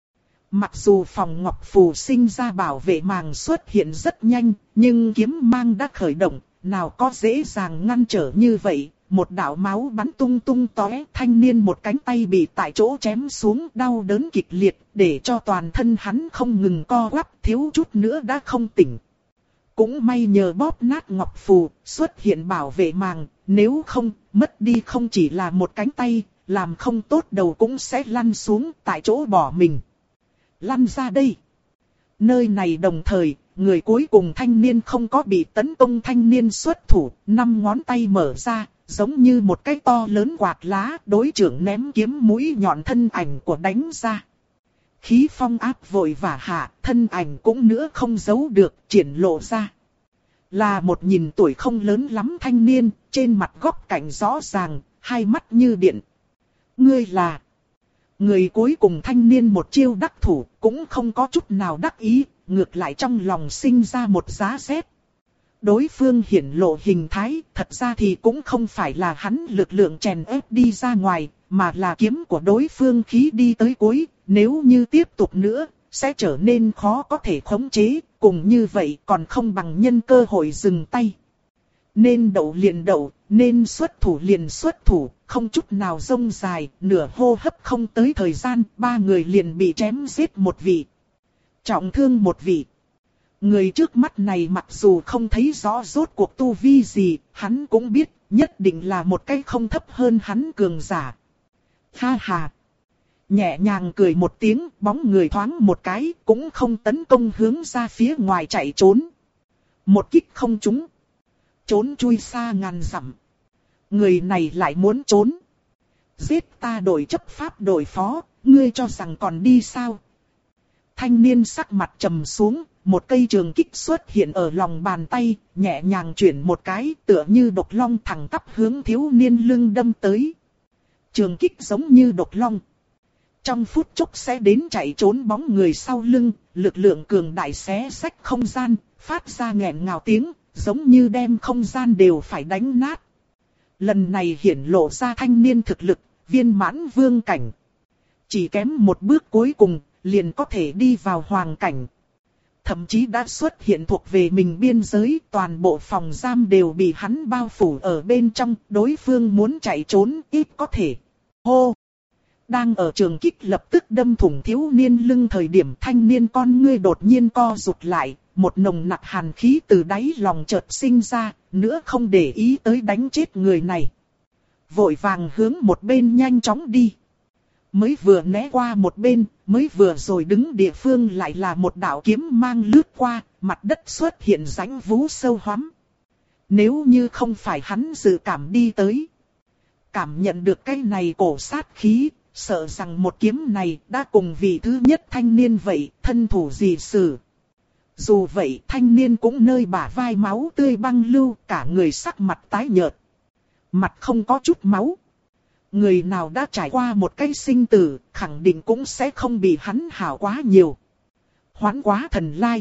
Mặc dù phòng ngọc phù sinh ra bảo vệ màng xuất hiện rất nhanh, nhưng kiếm mang đã khởi động, nào có dễ dàng ngăn trở như vậy. Một đạo máu bắn tung tung tóe, thanh niên một cánh tay bị tại chỗ chém xuống, đau đớn kịch liệt, để cho toàn thân hắn không ngừng co quắp, thiếu chút nữa đã không tỉnh. Cũng may nhờ bóp nát ngọc phù, xuất hiện bảo vệ màng, nếu không, mất đi không chỉ là một cánh tay, làm không tốt đầu cũng sẽ lăn xuống tại chỗ bỏ mình. Lăn ra đây. Nơi này đồng thời, người cuối cùng thanh niên không có bị tấn công, thanh niên xuất thủ, năm ngón tay mở ra, giống như một cái to lớn quạt lá, đối trưởng ném kiếm mũi nhọn thân ảnh của đánh ra. Khí phong áp vội vã hạ, thân ảnh cũng nữa không giấu được, triển lộ ra. Là một nhìn tuổi không lớn lắm thanh niên, trên mặt góc cạnh rõ ràng, hai mắt như điện. Ngươi là... Người cuối cùng thanh niên một chiêu đắc thủ, cũng không có chút nào đắc ý, ngược lại trong lòng sinh ra một giá rét. Đối phương hiển lộ hình thái, thật ra thì cũng không phải là hắn lực lượng chèn ép đi ra ngoài, mà là kiếm của đối phương khí đi tới cuối, nếu như tiếp tục nữa, sẽ trở nên khó có thể khống chế, cùng như vậy còn không bằng nhân cơ hội dừng tay. Nên đậu liền đậu, nên xuất thủ liền xuất thủ, không chút nào rông dài, nửa hô hấp không tới thời gian, ba người liền bị chém giết một vị. Trọng thương một vị. Người trước mắt này mặc dù không thấy rõ rốt cuộc tu vi gì, hắn cũng biết, nhất định là một cái không thấp hơn hắn cường giả. Ha ha! Nhẹ nhàng cười một tiếng, bóng người thoáng một cái, cũng không tấn công hướng ra phía ngoài chạy trốn. Một kích không trúng. Trốn chui xa ngàn dặm. Người này lại muốn trốn. Giết ta đổi chấp pháp đổi phó, ngươi cho rằng còn đi sao? thanh niên sắc mặt trầm xuống, một cây trường kích xuất hiện ở lòng bàn tay, nhẹ nhàng chuyển một cái, tựa như độc long thẳng tắp hướng thiếu niên lưng đâm tới. Trường kích giống như độc long. Trong phút chốc sẽ đến chạy trốn bóng người sau lưng, lực lượng cường đại xé xách không gian, phát ra nghẹn ngào tiếng, giống như đem không gian đều phải đánh nát. Lần này hiển lộ ra thanh niên thực lực, viên mãn vương cảnh. Chỉ kém một bước cuối cùng, liền có thể đi vào hoàng cảnh. Thậm chí đã xuất hiện thuộc về mình biên giới, toàn bộ phòng giam đều bị hắn bao phủ ở bên trong, đối phương muốn chạy trốn ít có thể. Hô! Đang ở trường kích lập tức đâm thủng thiếu niên lưng thời điểm thanh niên con ngươi đột nhiên co rụt lại, một nồng nặc hàn khí từ đáy lòng chợt sinh ra, nữa không để ý tới đánh chết người này. Vội vàng hướng một bên nhanh chóng đi. Mới vừa né qua một bên, mới vừa rồi đứng địa phương lại là một đạo kiếm mang lướt qua, mặt đất xuất hiện rãnh vú sâu hoắm. Nếu như không phải hắn dự cảm đi tới, cảm nhận được cái này cổ sát khí, sợ rằng một kiếm này đã cùng vị thứ nhất thanh niên vậy, thân thủ gì xử. Dù vậy thanh niên cũng nơi bả vai máu tươi băng lưu, cả người sắc mặt tái nhợt. Mặt không có chút máu. Người nào đã trải qua một cái sinh tử, khẳng định cũng sẽ không bị hắn hảo quá nhiều. Hoán quá thần lai.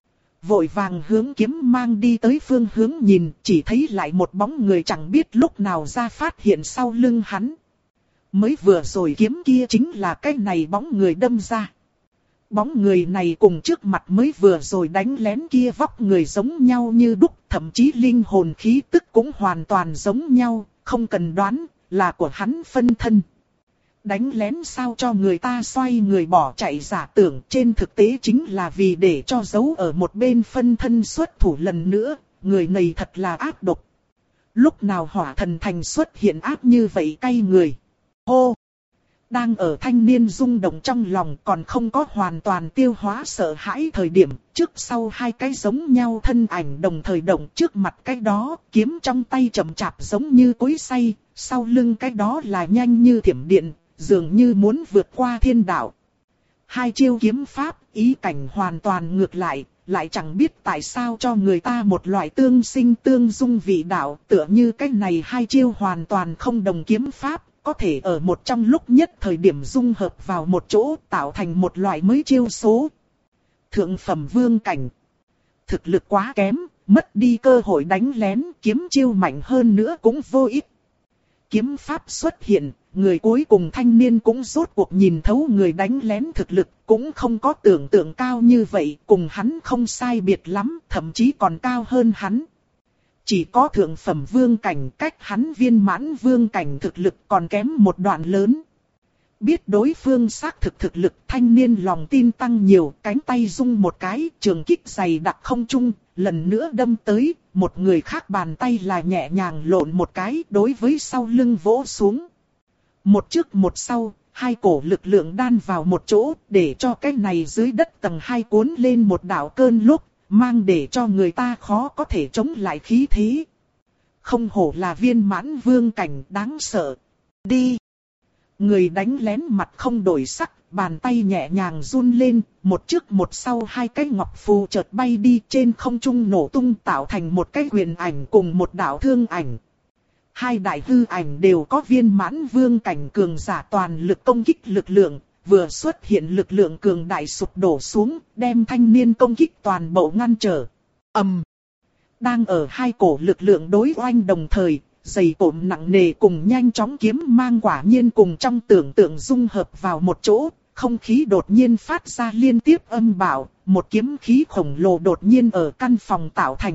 Vội vàng hướng kiếm mang đi tới phương hướng nhìn, chỉ thấy lại một bóng người chẳng biết lúc nào ra phát hiện sau lưng hắn. Mới vừa rồi kiếm kia chính là cái này bóng người đâm ra. Bóng người này cùng trước mặt mới vừa rồi đánh lén kia vóc người giống nhau như đúc, thậm chí linh hồn khí tức cũng hoàn toàn giống nhau, không cần đoán, là của hắn phân thân. Đánh lén sao cho người ta xoay người bỏ chạy giả tưởng, trên thực tế chính là vì để cho giấu ở một bên phân thân xuất thủ lần nữa, người này thật là ác độc. Lúc nào hỏa thần thành xuất hiện ác như vậy cay người. Hô! Đang ở thanh niên rung động trong lòng còn không có hoàn toàn tiêu hóa sợ hãi thời điểm, trước sau hai cái giống nhau thân ảnh đồng thời động trước mặt cái đó, kiếm trong tay chậm chạp giống như cối xay, sau lưng cái đó là nhanh như thiểm điện, dường như muốn vượt qua thiên đạo. Hai chiêu kiếm pháp, ý cảnh hoàn toàn ngược lại, lại chẳng biết tại sao cho người ta một loại tương sinh tương dung vị đạo, tựa như cái này hai chiêu hoàn toàn không đồng kiếm pháp. Có thể ở một trong lúc nhất thời điểm dung hợp vào một chỗ tạo thành một loại mới chiêu số. Thượng phẩm vương cảnh. Thực lực quá kém, mất đi cơ hội đánh lén, kiếm chiêu mạnh hơn nữa cũng vô ích. Kiếm pháp xuất hiện, người cuối cùng thanh niên cũng rốt cuộc nhìn thấu người đánh lén thực lực, cũng không có tưởng tượng cao như vậy, cùng hắn không sai biệt lắm, thậm chí còn cao hơn hắn. Chỉ có thượng phẩm vương cảnh, cách hắn viên mãn vương cảnh thực lực còn kém một đoạn lớn. Biết đối phương xác thực thực lực, thanh niên lòng tin tăng nhiều, cánh tay rung một cái, trường kích dày đặc không trung, lần nữa đâm tới, một người khác bàn tay là nhẹ nhàng lộn một cái, đối với sau lưng vỗ xuống. Một trước một sau, hai cổ lực lượng đan vào một chỗ, để cho cái này dưới đất tầng hai cuốn lên một đạo cơn lốc, mang để cho người ta khó có thể chống lại khí thế. Không hổ là viên mãn vương cảnh đáng sợ. Đi! Người đánh lén mặt không đổi sắc, bàn tay nhẹ nhàng run lên, một trước một sau hai cái ngọc phù chợt bay đi trên không trung nổ tung tạo thành một cái huyền ảnh cùng một đạo thương ảnh. Hai đại hư ảnh đều có viên mãn vương cảnh cường giả toàn lực công kích lực lượng. Vừa xuất hiện lực lượng cường đại sụp đổ xuống, đem thanh niên công kích toàn bộ ngăn trở. ầm, um. Đang ở hai cổ lực lượng đối oanh đồng thời, giày cộm nặng nề cùng nhanh chóng kiếm mang quả nhiên cùng trong tưởng tượng dung hợp vào một chỗ, không khí đột nhiên phát ra liên tiếp âm bạo, một kiếm khí khổng lồ đột nhiên ở căn phòng tạo thành.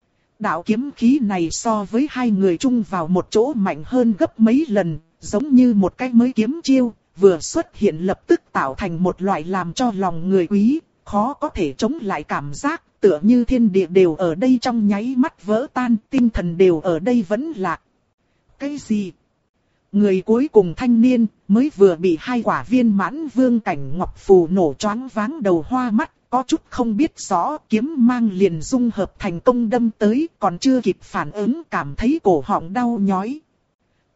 Đạo kiếm khí này so với hai người chung vào một chỗ mạnh hơn gấp mấy lần, giống như một cái mới kiếm chiêu. Vừa xuất hiện lập tức tạo thành một loại làm cho lòng người quý, khó có thể chống lại cảm giác, tựa như thiên địa đều ở đây trong nháy mắt vỡ tan, tinh thần đều ở đây vẫn lạc. Cái gì? Người cuối cùng thanh niên, mới vừa bị hai quả viên mãn vương cảnh ngọc phù nổ choáng váng đầu hoa mắt, có chút không biết rõ, kiếm mang liền dung hợp thành công đâm tới, còn chưa kịp phản ứng cảm thấy cổ họng đau nhói.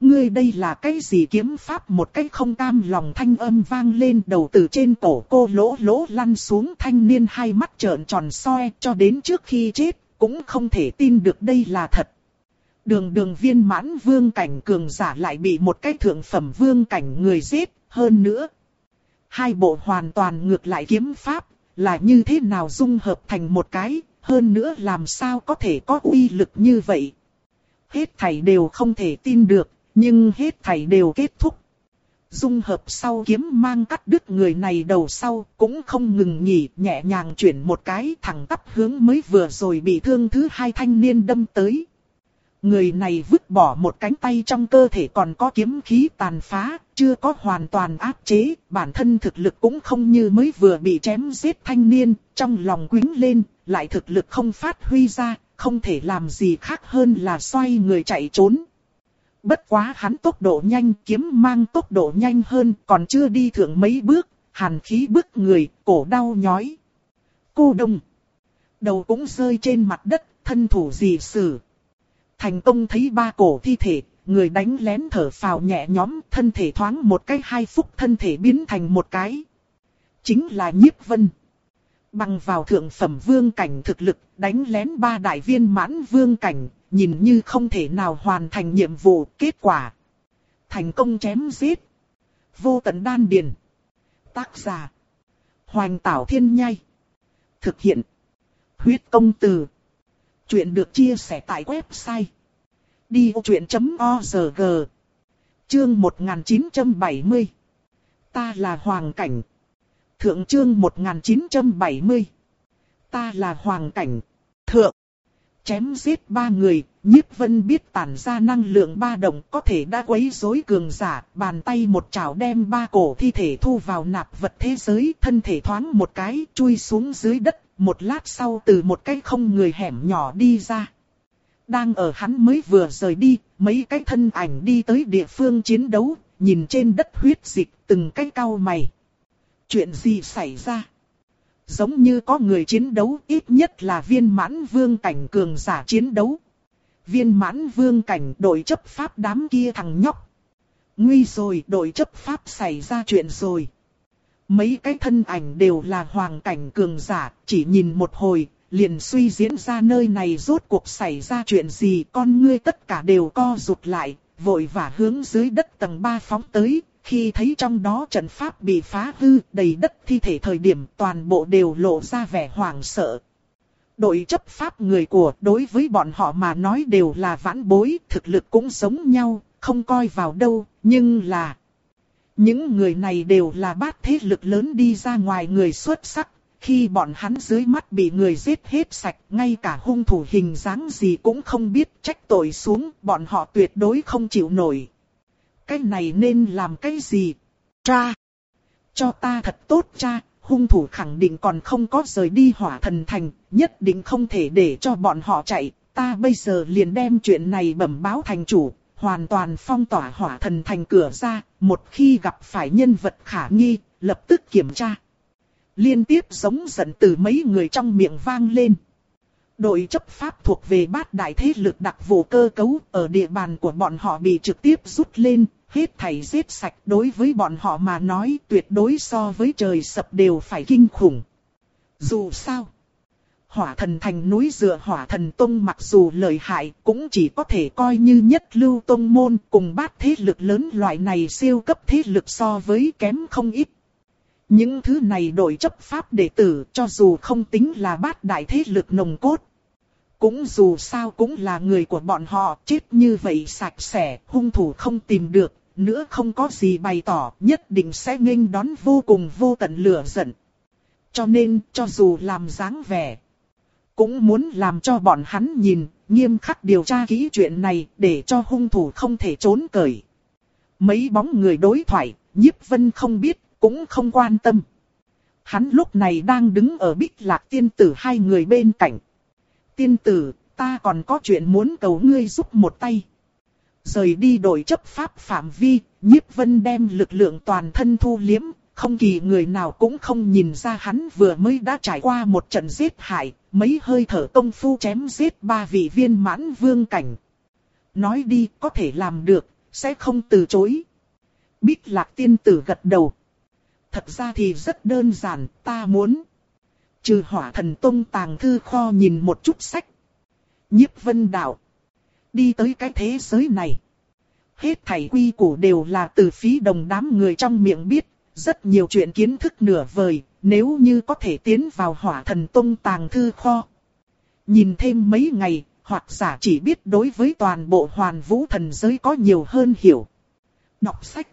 ngươi đây là cái gì kiếm pháp? Một cái không cam lòng thanh âm vang lên, đầu từ trên cổ cô lỗ lỗ lăn xuống. Thanh niên hai mắt trợn tròn soi, cho đến trước khi chết, cũng không thể tin được đây là thật. Đường đường viên mãn vương cảnh cường giả lại bị một cái thượng phẩm vương cảnh người giết, hơn nữa. Hai bộ hoàn toàn ngược lại kiếm pháp, là như thế nào dung hợp thành một cái, hơn nữa làm sao có thể có uy lực như vậy. Hết thảy đều không thể tin được, nhưng hết thảy đều kết thúc. Dung hợp sau kiếm mang cắt đứt người này đầu sau, cũng không ngừng nghỉ, nhẹ nhàng chuyển một cái thẳng tắp hướng mới vừa rồi bị thương thứ hai thanh niên đâm tới. Người này vứt bỏ một cánh tay trong cơ thể còn có kiếm khí tàn phá, chưa có hoàn toàn áp chế, bản thân thực lực cũng không như mới vừa bị chém giết thanh niên, trong lòng quĩnh lên, lại thực lực không phát huy ra, không thể làm gì khác hơn là xoay người chạy trốn. Bất quá hắn tốc độ nhanh, kiếm mang tốc độ nhanh hơn, còn chưa đi thượng mấy bước, hàn khí bức người, cổ đau nhói. Cô đông, đầu cũng rơi trên mặt đất, thân thủ gì xử. Thành công thấy ba cổ thi thể, người đánh lén thở phào nhẹ nhõm, thân thể thoáng một cái hai phút thân thể biến thành một cái. Chính là Nhiếp Vân. Bằng vào thượng phẩm vương cảnh thực lực, đánh lén ba đại viên mãn vương cảnh, nhìn như không thể nào hoàn thành nhiệm vụ, kết quả. Thành công chém giết. Vô tận đan điền. Tác giả. Hoành Tảo Thiên Nhai. Thực hiện. Huyết Công Từ. Chuyện được chia sẻ tại website đi ô chuyện chấm org. Chương một nghìn chín trăm bảy mươi. Ta là Hoàng Cảnh. Thượng chương một nghìn chín trăm bảy mươi. Ta là Hoàng Cảnh. Thượng. Chém giết ba người, Nhiếp Vân biết tản ra năng lượng ba động có thể đã quấy rối cường giả, bàn tay một chảo đem ba cổ thi thể thu vào nạp vật thế giới, thân thể thoáng một cái chui xuống dưới đất, một lát sau từ một cái không người hẻm nhỏ đi ra. Đang ở hắn mới vừa rời đi, mấy cái thân ảnh đi tới địa phương chiến đấu, nhìn trên đất huyết dịch từng cái cau mày. Chuyện gì xảy ra? Giống như có người chiến đấu, ít nhất là viên mãn vương cảnh cường giả chiến đấu. Viên mãn vương cảnh đội chấp pháp đám kia thằng nhóc. Nguy rồi, đội chấp pháp xảy ra chuyện rồi. Mấy cái thân ảnh đều là hoàng cảnh cường giả, chỉ nhìn một hồi, liền suy diễn ra nơi này rốt cuộc xảy ra chuyện gì. Con ngươi tất cả đều co rụt lại, vội vã hướng dưới đất tầng ba phóng tới. Khi thấy trong đó trận pháp bị phá hư, đầy đất thi thể thời điểm toàn bộ đều lộ ra vẻ hoảng sợ. Đội chấp pháp người của đối với bọn họ mà nói đều là vãn bối, thực lực cũng giống nhau, không coi vào đâu, nhưng là... Những người này đều là bát thế lực lớn đi ra ngoài người xuất sắc, khi bọn hắn dưới mắt bị người giết hết sạch, ngay cả hung thủ hình dáng gì cũng không biết, trách tội xuống, bọn họ tuyệt đối không chịu nổi. Cái này nên làm cái gì? Tra! Cho ta thật tốt tra, hung thủ khẳng định còn không có rời đi Hỏa Thần Thành, nhất định không thể để cho bọn họ chạy, ta bây giờ liền đem chuyện này bẩm báo thành chủ, hoàn toàn phong tỏa Hỏa Thần Thành cửa ra, một khi gặp phải nhân vật khả nghi, lập tức kiểm tra. Liên tiếp giống giận từ mấy người trong miệng vang lên. Đội chấp pháp thuộc về bát đại thế lực đặc vụ cơ cấu, ở địa bàn của bọn họ bị trực tiếp rút lên, hết thảy giết sạch, đối với bọn họ mà nói tuyệt đối so với trời sập đều phải kinh khủng. Dù sao, Hỏa Thần Thành núi dựa Hỏa Thần Tông mặc dù lợi hại cũng chỉ có thể coi như nhất lưu tông môn, cùng bát thế lực lớn loại này siêu cấp thế lực so với kém không ít. Những thứ này đội chấp pháp đệ tử cho dù không tính là bát đại thế lực nồng cốt, cũng dù sao cũng là người của bọn họ, chết như vậy sạch sẽ, hung thủ không tìm được, nữa không có gì bày tỏ, nhất định sẽ nghênh đón vô cùng vô tận lửa giận. Cho nên, cho dù làm dáng vẻ, cũng muốn làm cho bọn hắn nhìn, nghiêm khắc điều tra kỹ chuyện này, để cho hung thủ không thể trốn cởi. Mấy bóng người đối thoại, Nhiếp Vân không biết, cũng không quan tâm. Hắn lúc này đang đứng ở Bích Lạc tiên tử hai người bên cạnh. Tiên tử, ta còn có chuyện muốn cầu ngươi giúp một tay. Rời đi đội chấp pháp phạm vi, Nhiếp Vân đem lực lượng toàn thân thu liếm, không kỳ người nào cũng không nhìn ra hắn vừa mới đã trải qua một trận giết hại, mấy hơi thở công phu chém giết ba vị viên mãn vương cảnh. Nói đi, có thể làm được, sẽ không từ chối. Bích Lạc tiên tử gật đầu. Thật ra thì rất đơn giản, ta muốn. Trừ Hỏa Thần Tông tàng thư kho nhìn một chút sách. Nhiếp Vân đạo. Đi tới cái thế giới này. Hết thảy quy củ đều là từ phí đồng đám người trong miệng biết. Rất nhiều chuyện kiến thức nửa vời, nếu như có thể tiến vào Hỏa Thần Tông tàng thư kho. Nhìn thêm mấy ngày, hoặc giả chỉ biết đối với toàn bộ Hoàn Vũ thần giới có nhiều hơn hiểu. Đọc sách.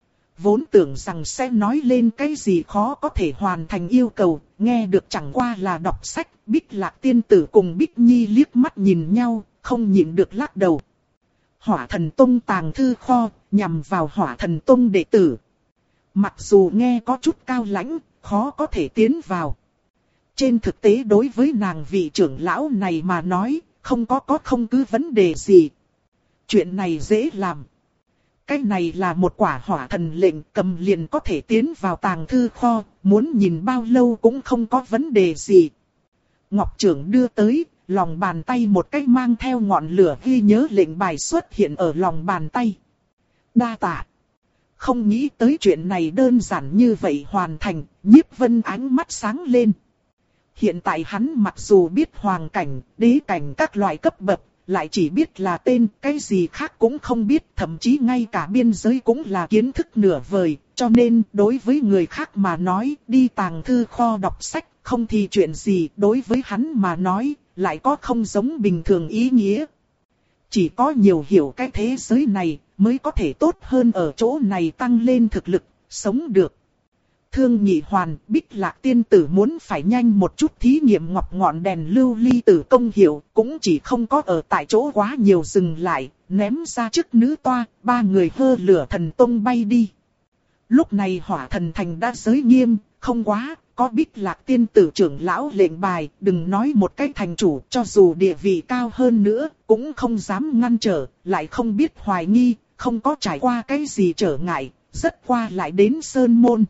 Vốn tưởng rằng sẽ nói lên cái gì khó có thể hoàn thành yêu cầu, nghe được chẳng qua là đọc sách. Bích Lạc tiên tử cùng Bích Nhi liếc mắt nhìn nhau, không nhịn được lắc đầu. Hỏa Thần Tông tàng thư kho, nhằm vào Hỏa Thần Tông đệ tử. Mặc dù nghe có chút cao lãnh, khó có thể tiến vào. Trên thực tế đối với nàng vị trưởng lão này mà nói, không có có không cứ vấn đề gì. Chuyện này dễ làm. Cái này là một quả hỏa thần lệnh, cầm liền có thể tiến vào tàng thư kho, muốn nhìn bao lâu cũng không có vấn đề gì. Ngọc trưởng đưa tới, lòng bàn tay một cái mang theo ngọn lửa ghi nhớ lệnh bài xuất hiện ở lòng bàn tay. Đa tạ. Không nghĩ tới chuyện này đơn giản như vậy hoàn thành, Nhiếp Vân ánh mắt sáng lên. Hiện tại hắn mặc dù biết hoàng cảnh, đế cảnh các loại cấp bậc, lại chỉ biết là tên, cái gì khác cũng không biết, thậm chí ngay cả biên giới cũng là kiến thức nửa vời, cho nên đối với người khác mà nói, đi tàng thư kho đọc sách, không thì chuyện gì, đối với hắn mà nói, lại có không giống bình thường ý nghĩa. Chỉ có nhiều hiểu cái thế giới này, mới có thể tốt hơn ở chỗ này tăng lên thực lực, sống được. Thương Nhị Hoàn, Bích Lạc tiên tử muốn phải nhanh một chút thí nghiệm ngọc ngọn đèn lưu ly tử công hiệu, cũng chỉ không có ở tại chỗ quá nhiều dừng lại, ném ra trước nữ toa, ba người hơ lửa thần tông bay đi. Lúc này Hỏa Thần Thành đã giới nghiêm, không quá, có Bích Lạc tiên tử trưởng lão lệnh bài, đừng nói một cái thành chủ, cho dù địa vị cao hơn nữa, cũng không dám ngăn trở, lại không biết hoài nghi, không có trải qua cái gì trở ngại, rất qua lại đến Sơn Môn.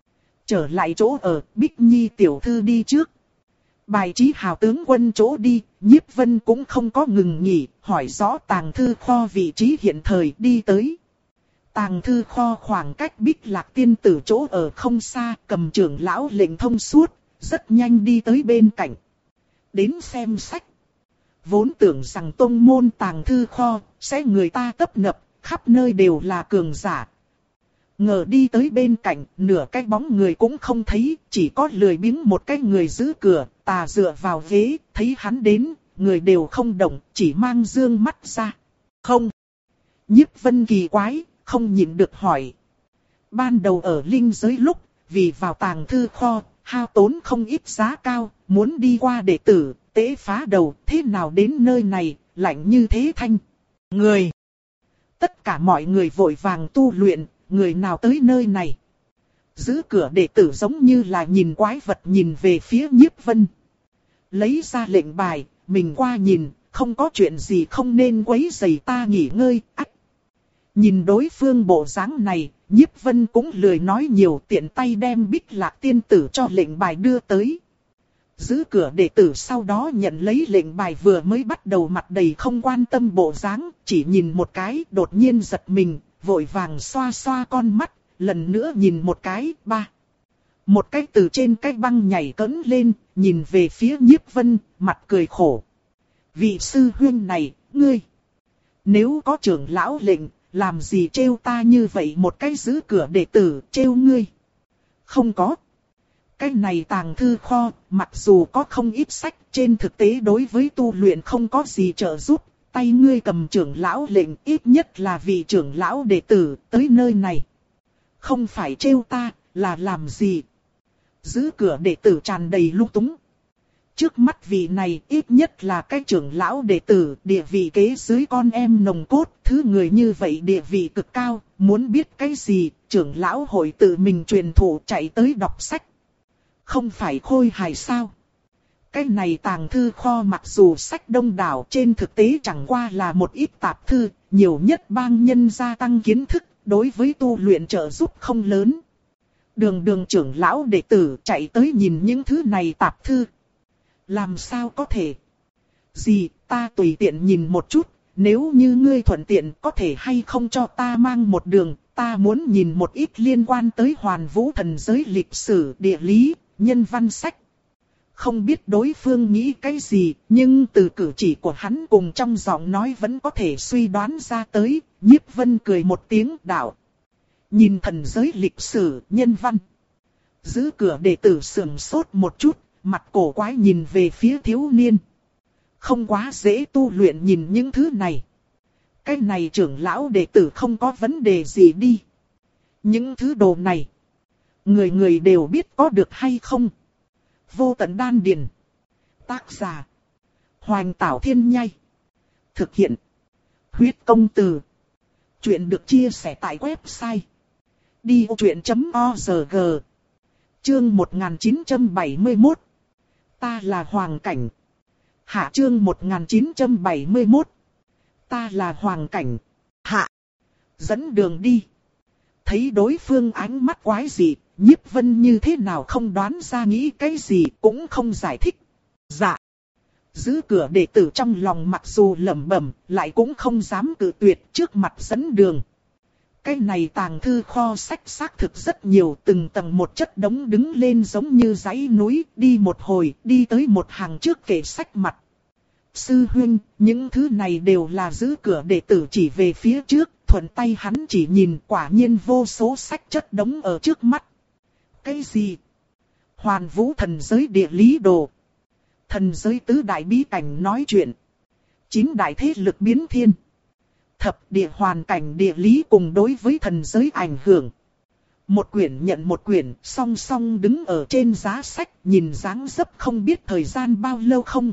Trở lại chỗ ở, Bích Nhi tiểu thư đi trước. Bài trí hào tướng quân chỗ đi, Nhiếp Vân cũng không có ngừng nghỉ, hỏi rõ tàng thư kho vị trí hiện thời đi tới. Tàng thư kho khoảng cách Bích Lạc tiên tử chỗ ở không xa, cầm trưởng lão lệnh thông suốt, rất nhanh đi tới bên cạnh. Đến xem sách. Vốn tưởng rằng tông môn tàng thư kho, sẽ người ta tấp nập, khắp nơi đều là cường giả. Ngờ đi tới bên cạnh, nửa cái bóng người cũng không thấy, chỉ có lười biếng một cái người giữ cửa, tà dựa vào ghế, thấy hắn đến, người đều không động, chỉ mang dương mắt ra. Không. Nhiếp Vân kỳ quái, không nhịn được hỏi. Ban đầu ở linh giới lúc, vì vào tàng thư kho, hao tốn không ít giá cao, muốn đi qua đệ tử, tế phá đầu, thế nào đến nơi này, lạnh như thế thanh. Người. Tất cả mọi người vội vàng tu luyện. Người nào tới nơi này? Giữ cửa đệ tử giống như là nhìn quái vật nhìn về phía Nhiếp Vân. Lấy ra lệnh bài, mình qua nhìn, không có chuyện gì không nên quấy rầy ta nghỉ ngơi, ắt. Nhìn đối phương bộ dáng này, Nhiếp Vân cũng lười nói nhiều, tiện tay đem Bích Lạc tiên tử cho lệnh bài đưa tới. Giữ cửa đệ tử sau đó nhận lấy lệnh bài vừa mới bắt đầu mặt đầy không quan tâm bộ dáng, chỉ nhìn một cái, đột nhiên giật mình. Vội vàng xoa xoa con mắt, lần nữa nhìn một cái, ba. Một cái từ trên cái băng nhảy cẫng lên, nhìn về phía Nhiếp Vân, mặt cười khổ. Vị sư huynh này, ngươi. Nếu có trưởng lão lệnh, làm gì trêu ta như vậy một cái giữ cửa đệ tử, trêu ngươi. Không có. Cái này tàng thư kho, mặc dù có không ít sách, trên thực tế đối với tu luyện không có gì trợ giúp. Tay ngươi cầm trưởng lão lệnh, ít nhất là vị trưởng lão đệ tử tới nơi này. Không phải trêu ta, là làm gì? Giữ cửa đệ tử tràn đầy lung túng. Trước mắt vị này ít nhất là cái trưởng lão đệ tử, địa vị kế dưới con em nồng cốt, thứ người như vậy địa vị cực cao, muốn biết cái gì, trưởng lão hội tự mình truyền thụ chạy tới đọc sách. Không phải khôi hài sao? Cái này tàng thư kho mặc dù sách đông đảo, trên thực tế chẳng qua là một ít tạp thư, nhiều nhất bang nhân gia tăng kiến thức, đối với tu luyện trợ giúp không lớn. Đường đường trưởng lão đệ tử chạy tới nhìn những thứ này tạp thư. Làm sao có thể? Gì, ta tùy tiện nhìn một chút, nếu như ngươi thuận tiện có thể hay không cho ta mang một đường, ta muốn nhìn một ít liên quan tới Hoàn Vũ thần giới lịch sử, địa lý, nhân văn sách. Không biết đối phương nghĩ cái gì, nhưng từ cử chỉ của hắn cùng trong giọng nói vẫn có thể suy đoán ra tới. Nhiếp Vân cười một tiếng, đạo: nhìn thần giới lịch sử, nhân văn. Giữ cửa đệ tử sườn sốt một chút, mặt cổ quái nhìn về phía thiếu niên. Không quá dễ tu luyện nhìn những thứ này. Cái này trưởng lão đệ tử không có vấn đề gì đi. Những thứ đồ này, người người đều biết có được hay không. Vô tận đan điền. Tác giả: Hoành Tảo Thiên Nhai. Thực hiện: Huyết Công Từ. Chuyện được chia sẻ tại website đi ô truyện chấm org. Chương một nghìn chín trăm bảy mươi mốt. Ta là Hoàng Cảnh. Hạ. Chương một nghìn chín trăm bảy mươi mốt. Ta là Hoàng Cảnh. Hạ. Dẫn đường đi. Thấy đối phương ánh mắt quái dị, Nhiếp Vân như thế nào không đoán ra nghĩ cái gì cũng không giải thích. Dạ. Giữ cửa đệ tử trong lòng mặc dù lẩm bẩm, lại cũng không dám cự tuyệt trước mặt dẫn đường. Cái này tàng thư kho sách xác thực rất nhiều, từng tầng một chất đống đứng lên giống như dãy núi, đi một hồi, đi tới một hàng trước kệ sách mặt. Sư huynh, những thứ này đều là giữ cửa đệ tử chỉ về phía trước, thuận tay hắn chỉ nhìn, quả nhiên vô số sách chất đống ở trước mắt. Cái gì? Hoàn Vũ thần giới địa lý đồ. Thần giới tứ đại bí cảnh nói chuyện. Chín đại thế lực biến thiên. Thập địa hoàn cảnh địa lý cùng đối với thần giới ảnh hưởng. Một quyển nhận một quyển, song song đứng ở trên giá sách, nhìn dáng dấp không biết thời gian bao lâu không.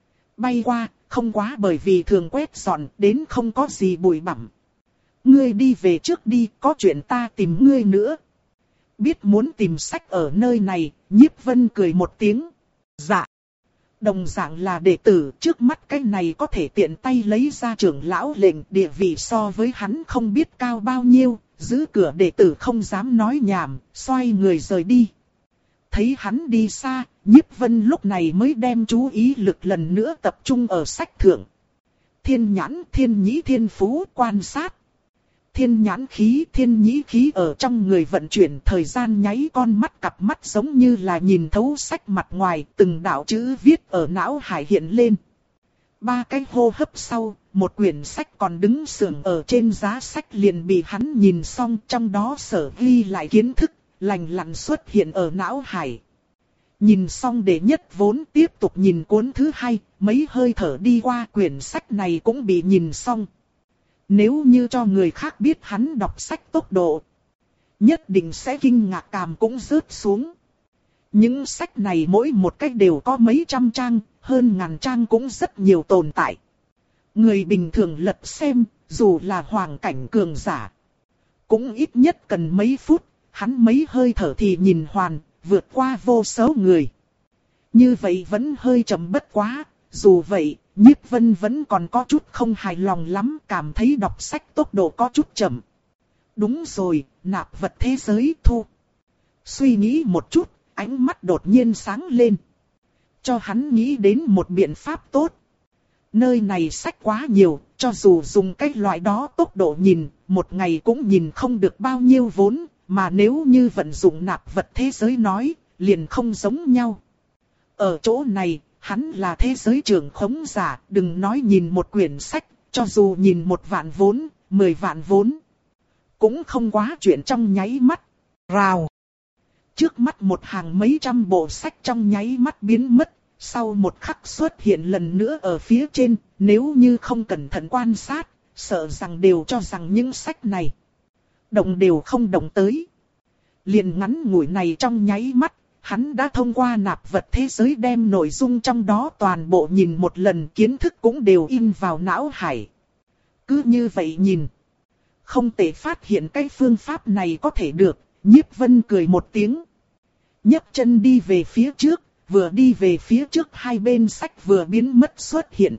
Bay qua, không quá bởi vì thường quét dọn, đến không có gì bụi bặm. Ngươi đi về trước đi, có chuyện ta tìm ngươi nữa. Biết muốn tìm sách ở nơi này, Nhiếp Vân cười một tiếng. Dạ. Đồng dạng là đệ tử, trước mắt cái này có thể tiện tay lấy ra trưởng lão lệnh, địa vị so với hắn không biết cao bao nhiêu, giữ cửa đệ tử không dám nói nhảm, xoay người rời đi. Thấy hắn đi xa, Nhiếp Vân lúc này mới đem chú ý lực lần nữa tập trung ở sách thượng. Thiên nhãn, thiên nhĩ, thiên phú, quan sát. Thiên nhãn khí, thiên nhĩ khí ở trong người vận chuyển, thời gian nháy con mắt, cặp mắt giống như là nhìn thấu sách mặt ngoài, từng đạo chữ viết ở não hải hiện lên. Ba cái hô hấp sau, một quyển sách còn đứng sưởng ở trên giá sách liền bị hắn nhìn xong, trong đó sở ghi lại kiến thức, lành lặn xuất hiện ở não hải. Nhìn xong đệ nhất vốn tiếp tục nhìn cuốn thứ hai, mấy hơi thở đi qua quyển sách này cũng bị nhìn xong. Nếu như cho người khác biết hắn đọc sách tốc độ, nhất định sẽ kinh ngạc cằm cũng rớt xuống. Những sách này mỗi một cách đều có mấy trăm trang, hơn ngàn trang cũng rất nhiều tồn tại. Người bình thường lật xem, dù là hoàng cảnh cường giả, cũng ít nhất cần mấy phút, hắn mấy hơi thở thì nhìn hoàn, vượt qua vô số người. Như vậy vẫn hơi chậm bất quá, dù vậy, Nhiếp Vân vẫn còn có chút không hài lòng lắm, cảm thấy đọc sách tốc độ có chút chậm. Đúng rồi, nạp vật thế giới thu. Suy nghĩ một chút, ánh mắt đột nhiên sáng lên. Cho hắn nghĩ đến một biện pháp tốt. Nơi này sách quá nhiều, cho dù dùng cái loại đó tốc độ nhìn, một ngày cũng nhìn không được bao nhiêu vốn, mà nếu như vận dụng nạp vật thế giới nói, liền không giống nhau. Ở chỗ này, hắn là thế giới trưởng khống giả, đừng nói nhìn một quyển sách, cho dù nhìn một vạn vốn, mười vạn vốn. Cũng không quá chuyện trong nháy mắt. Rào. Trước mắt một hàng mấy trăm bộ sách trong nháy mắt biến mất, sau một khắc xuất hiện lần nữa ở phía trên, nếu như không cẩn thận quan sát, sợ rằng đều cho rằng những sách này động đều không động tới. Liền ngắn ngủi này trong nháy mắt, hắn đã thông qua nạp vật thế giới đem nội dung trong đó toàn bộ nhìn một lần, kiến thức cũng đều in vào não hải. Cứ như vậy nhìn, không thể phát hiện cái phương pháp này có thể được, Nhiếp Vân cười một tiếng. Nhấc chân đi về phía trước, vừa đi về phía trước hai bên sách vừa biến mất xuất hiện.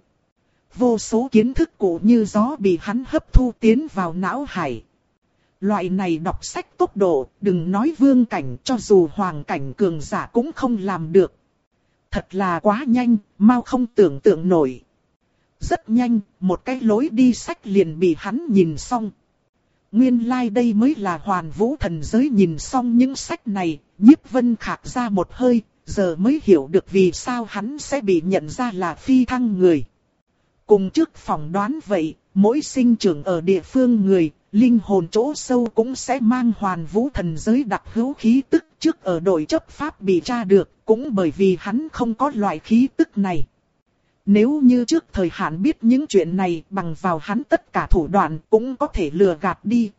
Vô số kiến thức cũ như gió bị hắn hấp thu tiến vào não hải. Loại này đọc sách tốc độ, đừng nói vương cảnh, cho dù hoàng cảnh cường giả cũng không làm được. Thật là quá nhanh, mau không tưởng tượng nổi. Rất nhanh, một cái lối đi sách liền bị hắn nhìn xong. Nguyên lai like đây mới là Hoàn Vũ Thần Giới. Nhìn xong những sách này, Nhiếp Vân khạc ra một hơi, giờ mới hiểu được vì sao hắn sẽ bị nhận ra là phi thăng người. Cùng trước phỏng đoán vậy, mỗi sinh trưởng ở địa phương người, linh hồn chỗ sâu cũng sẽ mang Hoàn Vũ Thần Giới đặc hữu khí tức. Trước ở đội chấp pháp bị tra được, cũng bởi vì hắn không có loại khí tức này. Nếu như trước thời hạn biết những chuyện này, bằng vào hắn tất cả thủ đoạn cũng có thể lừa gạt đi.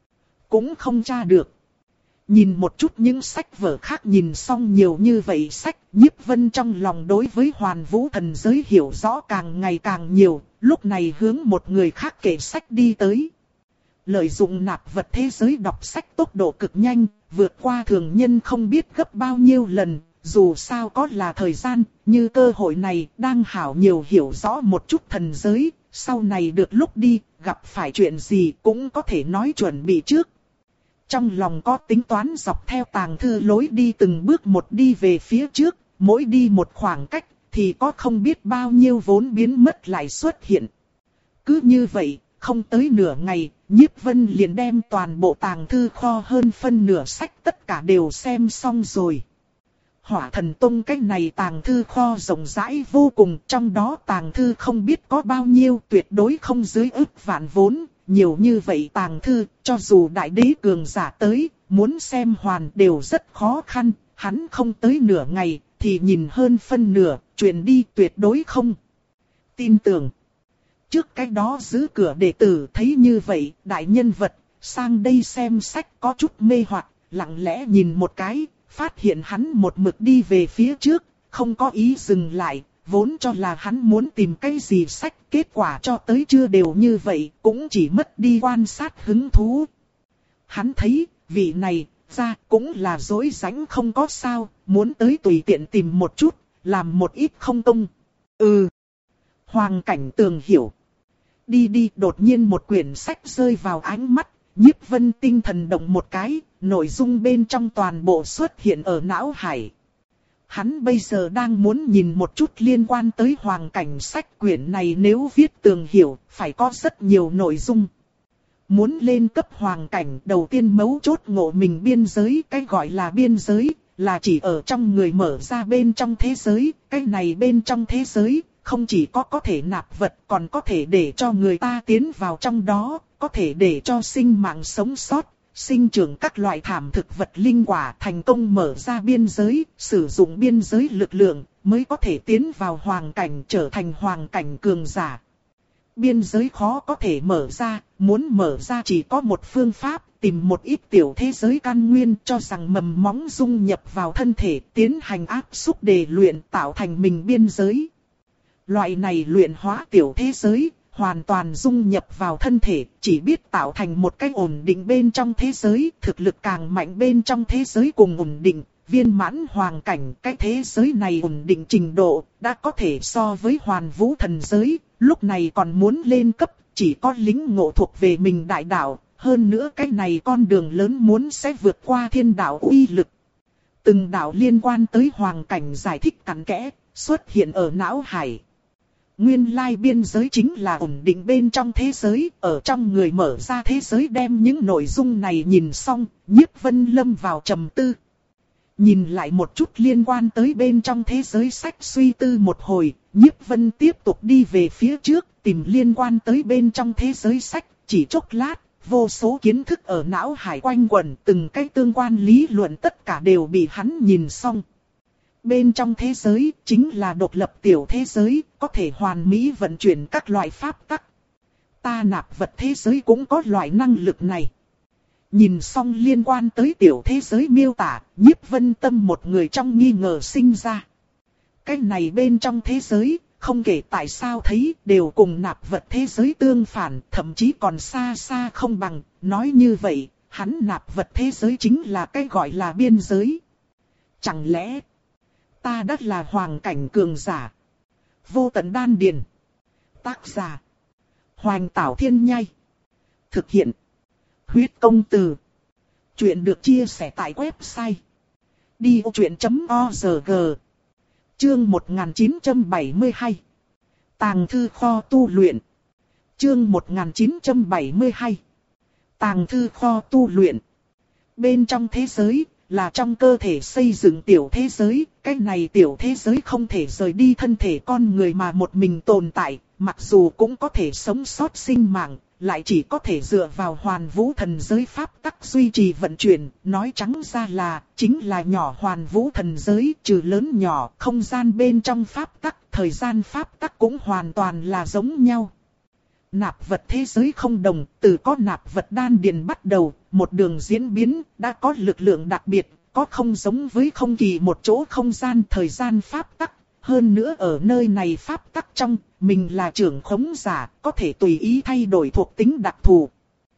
Cũng không tra được. Nhìn một chút những sách vở khác, nhìn xong nhiều như vậy sách, Nhiếp Vân trong lòng đối với Hoàn Vũ Thần Giới hiểu rõ càng ngày càng nhiều, lúc này hướng một người khác kể sách đi tới. Lợi dụng nạp vật thế giới đọc sách tốc độ cực nhanh, vượt qua thường nhân không biết gấp bao nhiêu lần, dù sao có là thời gian, như cơ hội này đang hảo nhiều hiểu rõ một chút thần giới, sau này được lúc đi, gặp phải chuyện gì cũng có thể nói chuẩn bị trước. Trong lòng có tính toán dọc theo tàng thư lối đi từng bước một đi về phía trước, mỗi đi một khoảng cách thì có không biết bao nhiêu vốn biến mất lại xuất hiện. Cứ như vậy, không tới nửa ngày, Nhiếp Vân liền đem toàn bộ tàng thư kho hơn phân nửa sách tất cả đều xem xong rồi. Hỏa Thần Tông cái này tàng thư kho rộng rãi vô cùng, trong đó tàng thư không biết có bao nhiêu, tuyệt đối không dưới ức vạn vốn. Nhiều như vậy tàng thư, cho dù đại đế cường giả tới, muốn xem hoàn đều rất khó khăn, hắn không tới nửa ngày, thì nhìn hơn phân nửa, chuyện đi tuyệt đối không tin tưởng. Trước cái đó giữ cửa đệ tử thấy như vậy, đại nhân vật, sang đây xem sách có chút mê hoặc, lặng lẽ nhìn một cái, phát hiện hắn một mực đi về phía trước, không có ý dừng lại, vốn cho là hắn muốn tìm cái gì sách, kết quả cho tới chưa đều như vậy, cũng chỉ mất đi quan sát hứng thú. Hắn thấy, vị này, ra cũng là dối rãnh không có sao, muốn tới tùy tiện tìm một chút, làm một ít không công. Ừ. Hoàng Cảnh Tường hiểu. Đi đi, đột nhiên một quyển sách rơi vào ánh mắt, Nhiếp Vân tinh thần động một cái, nội dung bên trong toàn bộ xuất hiện ở não hải. Hắn bây giờ đang muốn nhìn một chút liên quan tới Hoàng Cảnh sách quyển này, nếu viết tường hiểu, phải có rất nhiều nội dung. Muốn lên cấp Hoàng Cảnh, đầu tiên mấu chốt ngộ mình biên giới, cái gọi là biên giới, là chỉ ở trong người mở ra bên trong thế giới, cái này bên trong thế giới, không chỉ có có thể nạp vật, còn có thể để cho người ta tiến vào trong đó, có thể để cho sinh mạng sống sót, sinh trưởng các loại thảm thực vật linh quả, thành công mở ra biên giới, sử dụng biên giới lực lượng, mới có thể tiến vào Hoàng Cảnh, trở thành Hoàng Cảnh cường giả. Biên giới khó có thể mở ra, muốn mở ra chỉ có một phương pháp, tìm một ít tiểu thế giới căn nguyên, cho rằng mầm móng dung nhập vào thân thể, tiến hành áp xúc để luyện, tạo thành mình biên giới. Loại này luyện hóa tiểu thế giới, hoàn toàn dung nhập vào thân thể, chỉ biết tạo thành một cái ổn định bên trong thế giới, thực lực càng mạnh bên trong thế giới cùng ổn định, viên mãn Hoàng Cảnh, cái thế giới này ổn định trình độ, đã có thể so với Hoàn Vũ Thần Giới, lúc này còn muốn lên cấp, chỉ có lính ngộ thuộc về mình đại đạo, hơn nữa cái này con đường lớn muốn sẽ vượt qua thiên đạo uy lực. Từng đạo liên quan tới Hoàng Cảnh giải thích cặn kẽ, xuất hiện ở não hải. Nguyên lai biên giới chính là ổn định bên trong thế giới, ở trong người mở ra thế giới, đem những nội dung này nhìn xong, Nhiếp Vân lâm vào trầm tư. Nhìn lại một chút liên quan tới bên trong thế giới sách, suy tư một hồi, Nhiếp Vân tiếp tục đi về phía trước, tìm liên quan tới bên trong thế giới sách, chỉ chốc lát, vô số kiến thức ở não hải quanh quẩn, từng cái tương quan lý luận tất cả đều bị hắn nhìn xong. Bên trong thế giới chính là độc lập tiểu thế giới, có thể hoàn mỹ vận chuyển các loại pháp tắc. Ta nạp vật thế giới cũng có loại năng lực này. Nhìn xong liên quan tới tiểu thế giới miêu tả, Nhiếp Vân tâm một người trong nghi ngờ sinh ra. Cái này bên trong thế giới, không kể tại sao thấy, đều cùng nạp vật thế giới tương phản, thậm chí còn xa xa không bằng. Nói như vậy, hắn nạp vật thế giới chính là cái gọi là biên giới. Chẳng lẽ ta đã là Hoàng Cảnh cường giả? Vô tận đan điền. Tác giả Hoành Tảo Thiên Nhai. Thực hiện Huyết Công Từ. Chuyện được chia sẻ tại website đi ô chuyện chấm org. Chương một nghìn chín trăm bảy mươi hai. Tàng thư kho tu luyện. Chương một nghìn chín trăm bảy mươi hai. Tàng thư kho tu luyện. Bên trong thế giới, là trong cơ thể xây dựng tiểu thế giới, cái này tiểu thế giới không thể rời đi thân thể con người mà một mình tồn tại, mặc dù cũng có thể sống sót sinh mạng, lại chỉ có thể dựa vào hoàn vũ thần giới pháp tắc duy trì vận chuyển, nói trắng ra là, chính là nhỏ hoàn vũ thần giới, trừ lớn nhỏ, không gian bên trong pháp tắc, thời gian pháp tắc cũng hoàn toàn là giống nhau. Nạp vật thế giới không đồng, từ có nạp vật đan điền bắt đầu, một đường diễn biến, đã có lực lượng đặc biệt, có không giống với không kỳ một chỗ không gian thời gian pháp tắc. Hơn nữa ở nơi này pháp tắc trong, mình là trưởng khống giả, có thể tùy ý thay đổi thuộc tính đặc thù.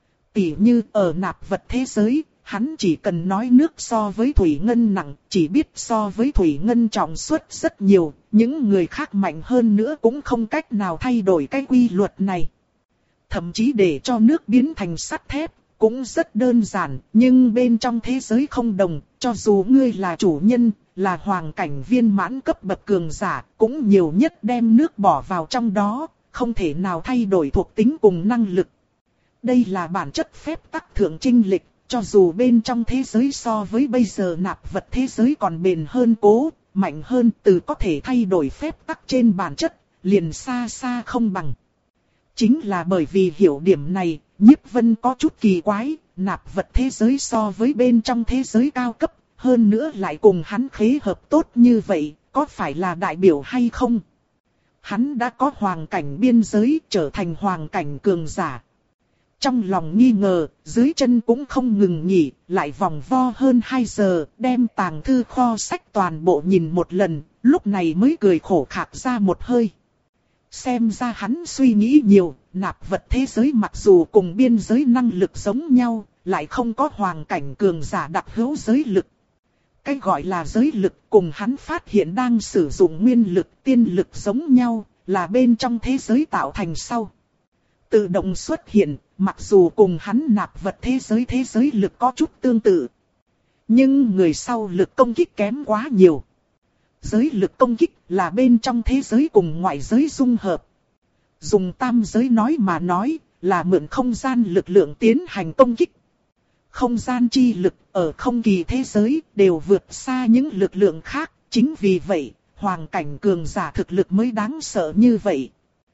Tỉ như ở nạp vật thế giới, hắn chỉ cần nói nước so với thủy ngân nặng, chỉ biết so với thủy ngân trọng suất rất nhiều, những người khác mạnh hơn nữa cũng không cách nào thay đổi cái quy luật này. Thậm chí để cho nước biến thành sắt thép, cũng rất đơn giản, nhưng bên trong thế giới không đồng, cho dù ngươi là chủ nhân, là hoàng cảnh viên mãn cấp bậc cường giả, cũng nhiều nhất đem nước bỏ vào trong đó, không thể nào thay đổi thuộc tính cùng năng lực. Đây là bản chất phép tắc thượng chinh lịch, cho dù bên trong thế giới so với bây giờ nạp vật thế giới còn bền hơn cố, mạnh hơn từ có thể thay đổi phép tắc trên bản chất, liền xa xa không bằng. Chính là bởi vì hiểu điểm này, Nhiếp Vân có chút kỳ quái, nạp vật thế giới so với bên trong thế giới cao cấp, hơn nữa lại cùng hắn khế hợp tốt như vậy, có phải là đại biểu hay không? Hắn đã có hoàng cảnh biên giới, trở thành hoàng cảnh cường giả. Trong lòng nghi ngờ, dưới chân cũng không ngừng nghỉ, lại vòng vo hơn hai giờ, đem tàng thư kho sách toàn bộ nhìn một lần, lúc này mới cười khổ khạc ra một hơi. Xem ra hắn suy nghĩ nhiều, nạp vật thế giới mặc dù cùng biên giới năng lực giống nhau, lại không có hoàng cảnh cường giả đặc hữu giới lực. Cái gọi là giới lực cùng hắn phát hiện đang sử dụng nguyên lực, tiên lực giống nhau, là bên trong thế giới tạo thành sau. Tự động xuất hiện, mặc dù cùng hắn nạp vật thế giới thế giới lực có chút tương tự. Nhưng người sau lực công kích kém quá nhiều. Giới lực công kích là bên trong thế giới cùng ngoại giới dung hợp. Dùng tam giới nói mà nói, là mượn không gian lực lượng tiến hành công kích. Không gian chi lực ở không kỳ thế giới đều vượt xa những lực lượng khác, chính vì vậy, hoàng cảnh cường giả thực lực mới đáng sợ như vậy.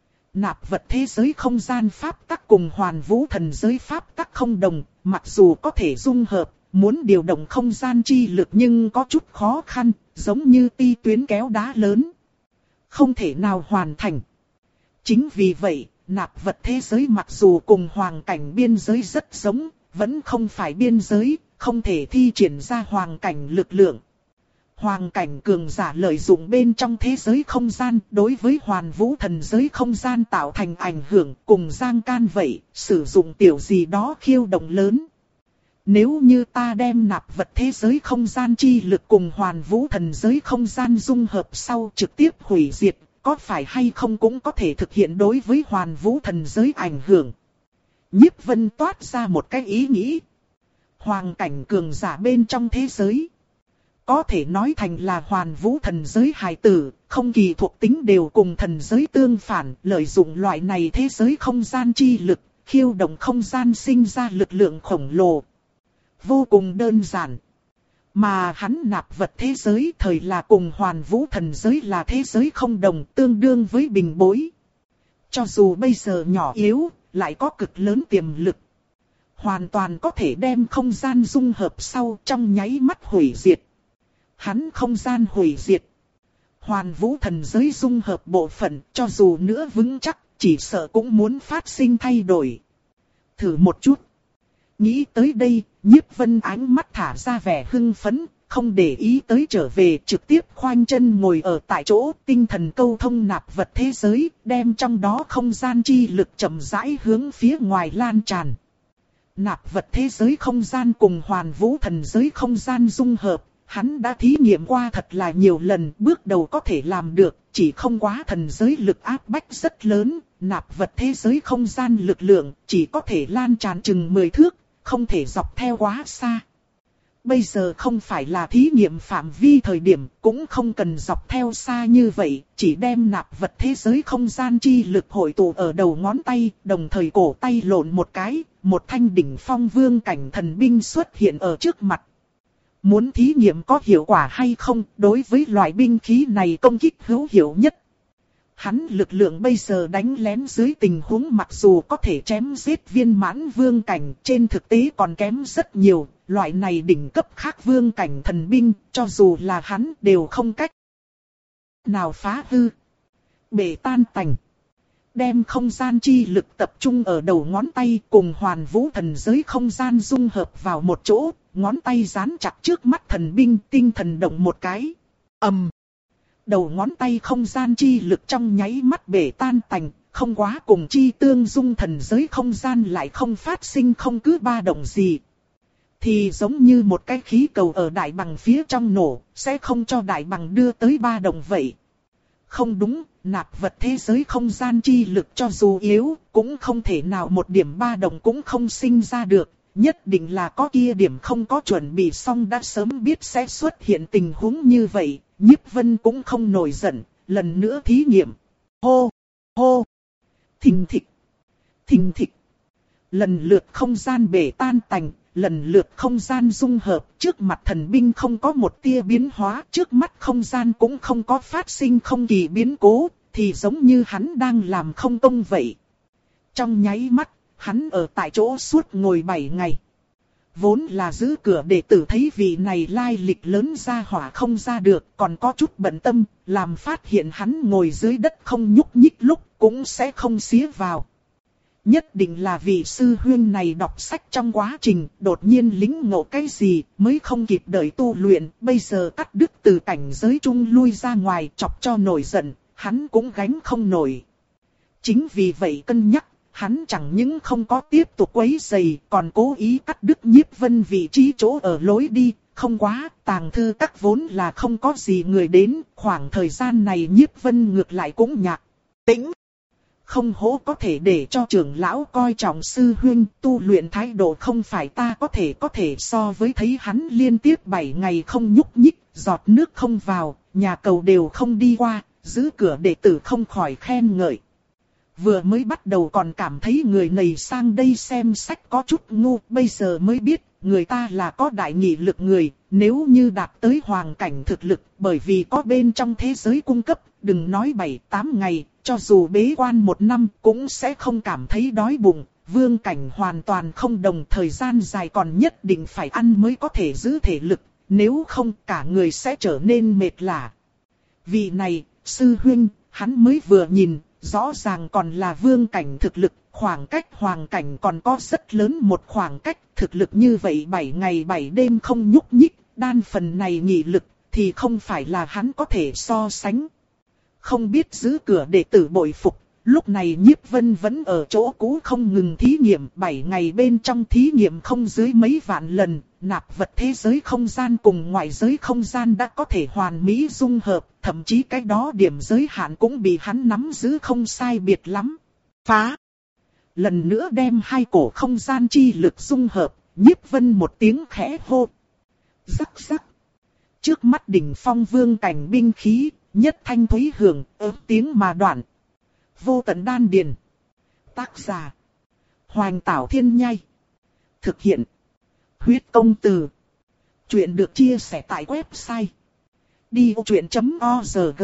Nạp vật thế giới không gian pháp tắc cùng hoàn vũ thần giới pháp tắc không đồng, mặc dù có thể dung hợp, muốn điều động không gian chi lực nhưng có chút khó khăn, giống như ti tuyến kéo đá lớn. Không thể nào hoàn thành. Chính vì vậy, nạp vật thế giới mặc dù cùng hoàng cảnh biên giới rất giống, vẫn không phải biên giới, không thể thi triển ra hoàng cảnh lực lượng. Hoàng cảnh cường giả lợi dụng bên trong thế giới không gian đối với hoàn vũ thần giới không gian tạo thành ảnh hưởng cùng giang can vậy, sử dụng tiểu gì đó khiêu động lớn. Nếu như ta đem nạp vật thế giới không gian chi lực cùng hoàn vũ thần giới không gian dung hợp sau trực tiếp hủy diệt, có phải hay không cũng có thể thực hiện đối với hoàn vũ thần giới ảnh hưởng. Nhiếp Vân toát ra một cái ý nghĩ. Hoàng cảnh cường giả bên trong thế giới. Có thể nói thành là hoàn vũ thần giới hài tử, không kỳ thuộc tính đều cùng thần giới tương phản, lợi dụng loại này thế giới không gian chi lực, khiêu động không gian sinh ra lực lượng khổng lồ. Vô cùng đơn giản. Mà hắn nạp vật thế giới thời là cùng hoàn vũ thần giới là thế giới không đồng, tương đương với bình bối. Cho dù bây giờ nhỏ yếu, lại có cực lớn tiềm lực. Hoàn toàn có thể đem không gian dung hợp sau trong nháy mắt hủy diệt. Hắn không gian hủy diệt. Hoàn vũ thần giới dung hợp bộ phận, cho dù nữa vững chắc, chỉ sợ cũng muốn phát sinh thay đổi. Thử một chút. Nghĩ tới đây, Nhiếp Vân ánh mắt thả ra vẻ hưng phấn, không để ý tới trở về, trực tiếp khoanh chân ngồi ở tại chỗ, tinh thần câu thông nạp vật thế giới, đem trong đó không gian chi lực chậm rãi hướng phía ngoài lan tràn. Nạp vật thế giới không gian cùng hoàn vũ thần giới không gian dung hợp, hắn đã thí nghiệm qua thật là nhiều lần, bước đầu có thể làm được, chỉ không quá thần giới lực áp bách rất lớn, nạp vật thế giới không gian lực lượng chỉ có thể lan tràn chừng mười thước, không thể dọc theo quá xa. bây giờ không phải là thí nghiệm phạm vi thời điểm, cũng không cần dọc theo xa như vậy, chỉ đem nạp vật thế giới không gian chi lực hội tụ ở đầu ngón tay, đồng thời cổ tay lộn một cái, một thanh đỉnh phong vương cảnh thần binh xuất hiện ở trước mặt. Muốn thí nghiệm có hiệu quả hay không, đối với loại binh khí này công kích hữu hiệu nhất. Hắn lực lượng bây giờ đánh lén dưới tình huống mặc dù có thể chém giết viên mãn vương cảnh, trên thực tế còn kém rất nhiều, loại này đỉnh cấp khác vương cảnh thần binh, cho dù là hắn đều không cách nào phá hư. Bể tan tành. Đem không gian chi lực tập trung ở đầu ngón tay cùng hoàn vũ thần giới không gian dung hợp vào một chỗ, ngón tay dán chặt trước mắt thần binh, tinh thần động một cái. ầm. Um. Đầu ngón tay không gian chi lực trong nháy mắt bể tan tành, không quá cùng chi tương dung thần giới không gian lại không phát sinh không cứ ba động gì. Thì giống như một cái khí cầu ở đại bằng phía trong nổ, sẽ không cho đại bằng đưa tới ba động vậy. Không đúng, nạp vật thế giới không gian chi lực cho dù yếu, cũng không thể nào một điểm ba động cũng không sinh ra được. Nhất định là có kia điểm không có chuẩn bị xong đã sớm biết sẽ xuất hiện tình huống như vậy. Nhiếp Vân cũng không nổi giận, lần nữa thí nghiệm. Hô, hô, thình thịch, thình thịch. Lần lượt không gian bể tan tành, lần lượt không gian dung hợp. Trước mặt thần binh không có một tia biến hóa, trước mắt không gian cũng không có phát sinh không kỳ biến cố, thì giống như hắn đang làm không công vậy. Trong nháy mắt, hắn ở tại chỗ suốt ngồi bảy ngày. Vốn là giữ cửa đệ tử thấy vị này lai lịch lớn ra hỏa không ra được, còn có chút bận tâm, làm phát hiện hắn ngồi dưới đất không nhúc nhích lúc cũng sẽ không xía vào. Nhất định là vị sư huynh này đọc sách trong quá trình, đột nhiên lĩnh ngộ cái gì, mới không kịp đợi tu luyện, bây giờ cắt đứt từ cảnh giới trung lui ra ngoài, chọc cho nổi giận, hắn cũng gánh không nổi. Chính vì vậy cân nhắc, hắn chẳng những không có tiếp tục quấy rầy, còn cố ý cắt đứt Nhiếp Vân vị trí chỗ ở lối đi, không quá, tàng thư các vốn là không có gì người đến, khoảng thời gian này Nhiếp Vân ngược lại cũng nhạc, tĩnh. Không hổ có thể để cho trưởng lão coi trọng sư huynh, tu luyện thái độ không phải ta có thể có thể so với thấy hắn liên tiếp bảy ngày không nhúc nhích, giọt nước không vào, nhà cầu đều không đi qua, giữ cửa đệ tử không khỏi khen ngợi. Vừa mới bắt đầu còn cảm thấy người này sang đây xem sách có chút ngu, bây giờ mới biết, người ta là có đại nghị lực người, nếu như đạt tới hoàng cảnh thực lực, bởi vì có bên trong thế giới cung cấp, đừng nói bảy tám ngày, cho dù bế quan một năm cũng sẽ không cảm thấy đói bụng, vương cảnh hoàn toàn không đồng, thời gian dài còn nhất định phải ăn mới có thể giữ thể lực, nếu không cả người sẽ trở nên mệt lả. Vị này, sư huynh, hắn mới vừa nhìn, rõ ràng còn là vương cảnh thực lực, khoảng cách hoàng cảnh còn có rất lớn một khoảng cách, thực lực như vậy bảy ngày bảy đêm không nhúc nhích, đan phần này nghị lực, thì không phải là hắn có thể so sánh. Không biết giữ cửa đệ tử bội phục, lúc này Nhiếp Vân vẫn ở chỗ cũ không ngừng thí nghiệm, bảy ngày bên trong thí nghiệm không dưới mấy vạn lần, nạp vật thế giới không gian cùng ngoại giới không gian đã có thể hoàn mỹ dung hợp, thậm chí cái đó điểm giới hạn cũng bị hắn nắm giữ không sai biệt lắm. Phá! Lần nữa đem hai cổ không gian chi lực dung hợp, Nhiếp Vân một tiếng khẽ hô. Rắc rắc! Trước mắt đỉnh phong vương cảnh binh khí, nhất thanh thúy hưởng, ớt tiếng mà đoạn. Vô tận đan điền. Tác giả. Hoành Tảo Thiên Nhai. Thực hiện. Huyết Công Từ. Chuyện được chia sẻ tại website. đi vô chuyện chấm org.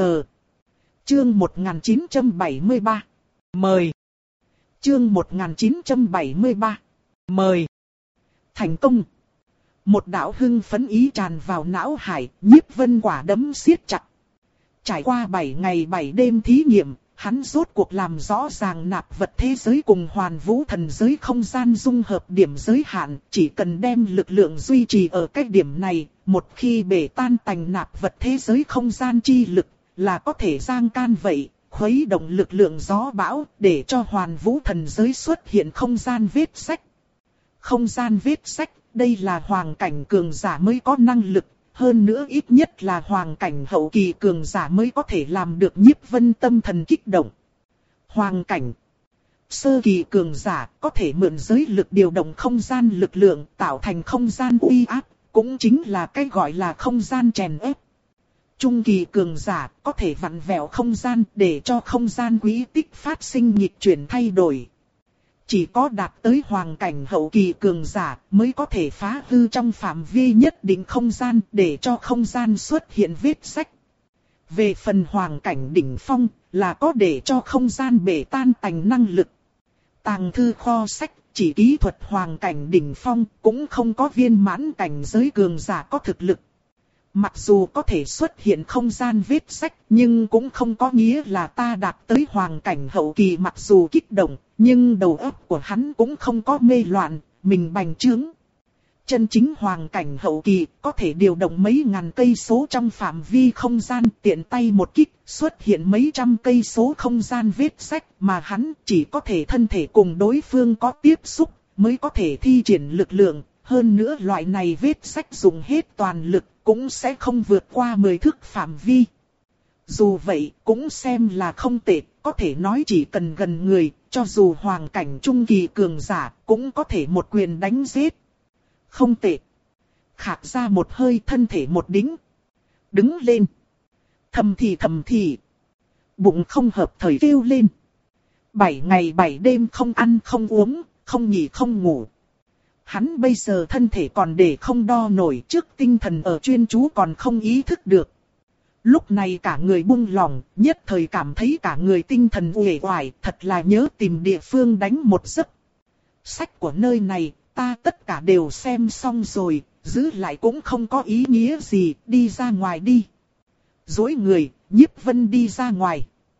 Chương một nghìn chín trăm bảy mươi ba. Mời. Chương một nghìn chín trăm bảy mươi ba. Mời. Thành công. Một đạo hưng phấn ý tràn vào não hải, Nhiếp Vân quả đấm siết chặt. Trải qua bảy ngày bảy đêm thí nghiệm, hắn rốt cuộc làm rõ ràng nạp vật thế giới cùng hoàn vũ thần giới không gian dung hợp điểm giới hạn, chỉ cần đem lực lượng duy trì ở cái điểm này, một khi bể tan tành nạp vật thế giới không gian chi lực, là có thể giang can vậy, khuấy động lực lượng gió bão, để cho hoàn vũ thần giới xuất hiện không gian vết sách. Không gian vết sách, đây là hoàng cảnh cường giả mới có năng lực. Hơn nữa ít nhất là hoàng cảnh hậu kỳ cường giả mới có thể làm được. Nhiếp Vân tâm thần kích động. Hoàng cảnh sơ kỳ cường giả có thể mượn giới lực điều động không gian lực lượng tạo thành không gian uy áp, cũng chính là cái gọi là không gian chèn ép. Trung kỳ cường giả có thể vặn vẹo không gian để cho không gian quỹ tích phát sinh nghịch chuyển thay đổi. Chỉ có đạt tới hoàng cảnh hậu kỳ cường giả mới có thể phá hư trong phạm vi nhất định không gian để cho không gian xuất hiện vết rách. Về phần hoàng cảnh đỉnh phong là có để cho không gian bể tan tành năng lực. Tàng thư kho sách chỉ kỹ thuật hoàng cảnh đỉnh phong cũng không có viên mãn cảnh giới cường giả có thực lực. Mặc dù có thể xuất hiện không gian vết rách nhưng cũng không có nghĩa là ta đạt tới hoàng cảnh hậu kỳ, mặc dù kích động nhưng đầu óc của hắn cũng không có mê loạn, mình bành trướng. Chân chính hoàng cảnh hậu kỳ có thể điều động mấy ngàn cây số trong phạm vi không gian, tiện tay một kích xuất hiện mấy trăm cây số không gian vết rách, mà hắn chỉ có thể thân thể cùng đối phương có tiếp xúc mới có thể thi triển lực lượng. Hơn nữa loại này vết rách dùng hết toàn lực cũng sẽ không vượt qua mười thước phạm vi. Dù vậy cũng xem là không tệ, có thể nói chỉ cần gần người, cho dù hoàng cảnh trung kỳ cường giả cũng có thể một quyền đánh giết. Không tệ. Khạc ra một hơi, thân thể một đĩnh. Đứng lên. Thầm thì thầm thì. Bụng không hợp thời kêu lên. Bảy ngày bảy đêm không ăn không uống, không nghỉ không ngủ. Hắn bây giờ thân thể còn để không đo nổi, trước tinh thần ở chuyên chú còn không ý thức được. Lúc này cả người buông lỏng, nhất thời cảm thấy cả người tinh thần uể oải, thật là nhớ tìm địa phương đánh một giấc. Sách của nơi này, ta tất cả đều xem xong rồi, giữ lại cũng không có ý nghĩa gì, đi ra ngoài đi. Dối người, Nhiếp Vân đi ra ngoài.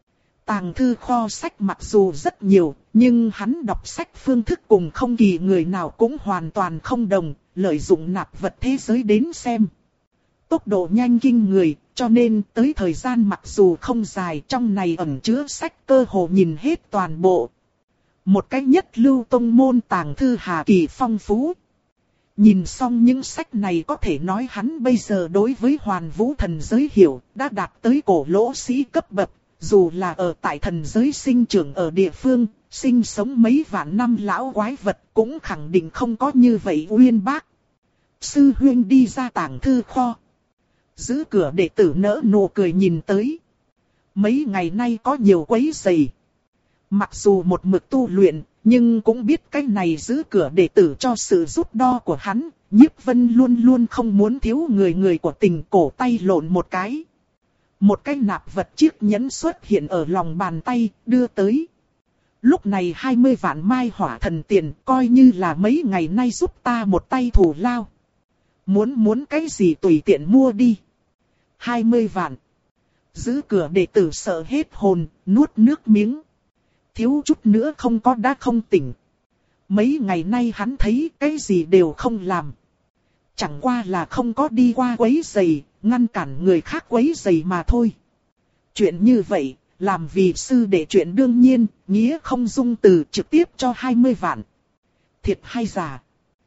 Tàng thư kho sách mặc dù rất nhiều, nhưng hắn đọc sách phương thức cùng không kỳ người nào cũng hoàn toàn không đồng, lợi dụng nạp vật thế giới đến xem. Tốc độ nhanh kinh người, cho nên tới thời gian mặc dù không dài, trong này ẩn chứa sách cơ hồ nhìn hết toàn bộ. Một cái nhất lưu tông môn tàng thư hà kỳ phong phú. Nhìn xong những sách này có thể nói hắn bây giờ đối với hoàn vũ thần giới hiểu đã đạt tới cổ lỗ sĩ cấp bậc. Dù là ở tại thần giới sinh trưởng ở địa phương, sinh sống mấy vạn năm lão quái vật cũng khẳng định không có như vậy uyên bác. Sư huynh đi ra tàng thư kho. Giữ cửa đệ tử nỡ nụ cười nhìn tới. Mấy ngày nay có nhiều quấy rầy. Mặc dù một mực tu luyện, nhưng cũng biết cái này giữ cửa đệ tử cho sự giúp đo của hắn. Nhiếp Vân luôn luôn không muốn thiếu người người của tình, cổ tay lộn một cái. Một cái nạp vật chiếc nhẫn xuất hiện ở lòng bàn tay, đưa tới. Lúc này hai mươi vạn mai hỏa thần tiền, coi như là mấy ngày nay giúp ta một tay thủ lao. Muốn muốn cái gì tùy tiện mua đi. hai mươi vạn. Giữ cửa đệ tử sợ hết hồn, nuốt nước miếng. Thiếu chút nữa không có đã không tỉnh. Mấy ngày nay hắn thấy cái gì đều không làm. Chẳng qua là không có đi qua quấy rầy, ngăn cản người khác quấy rầy mà thôi. Chuyện như vậy, làm vì sư đệ chuyện đương nhiên, nghĩa không dung từ, trực tiếp cho hai mươi vạn. Thiệt hay giả?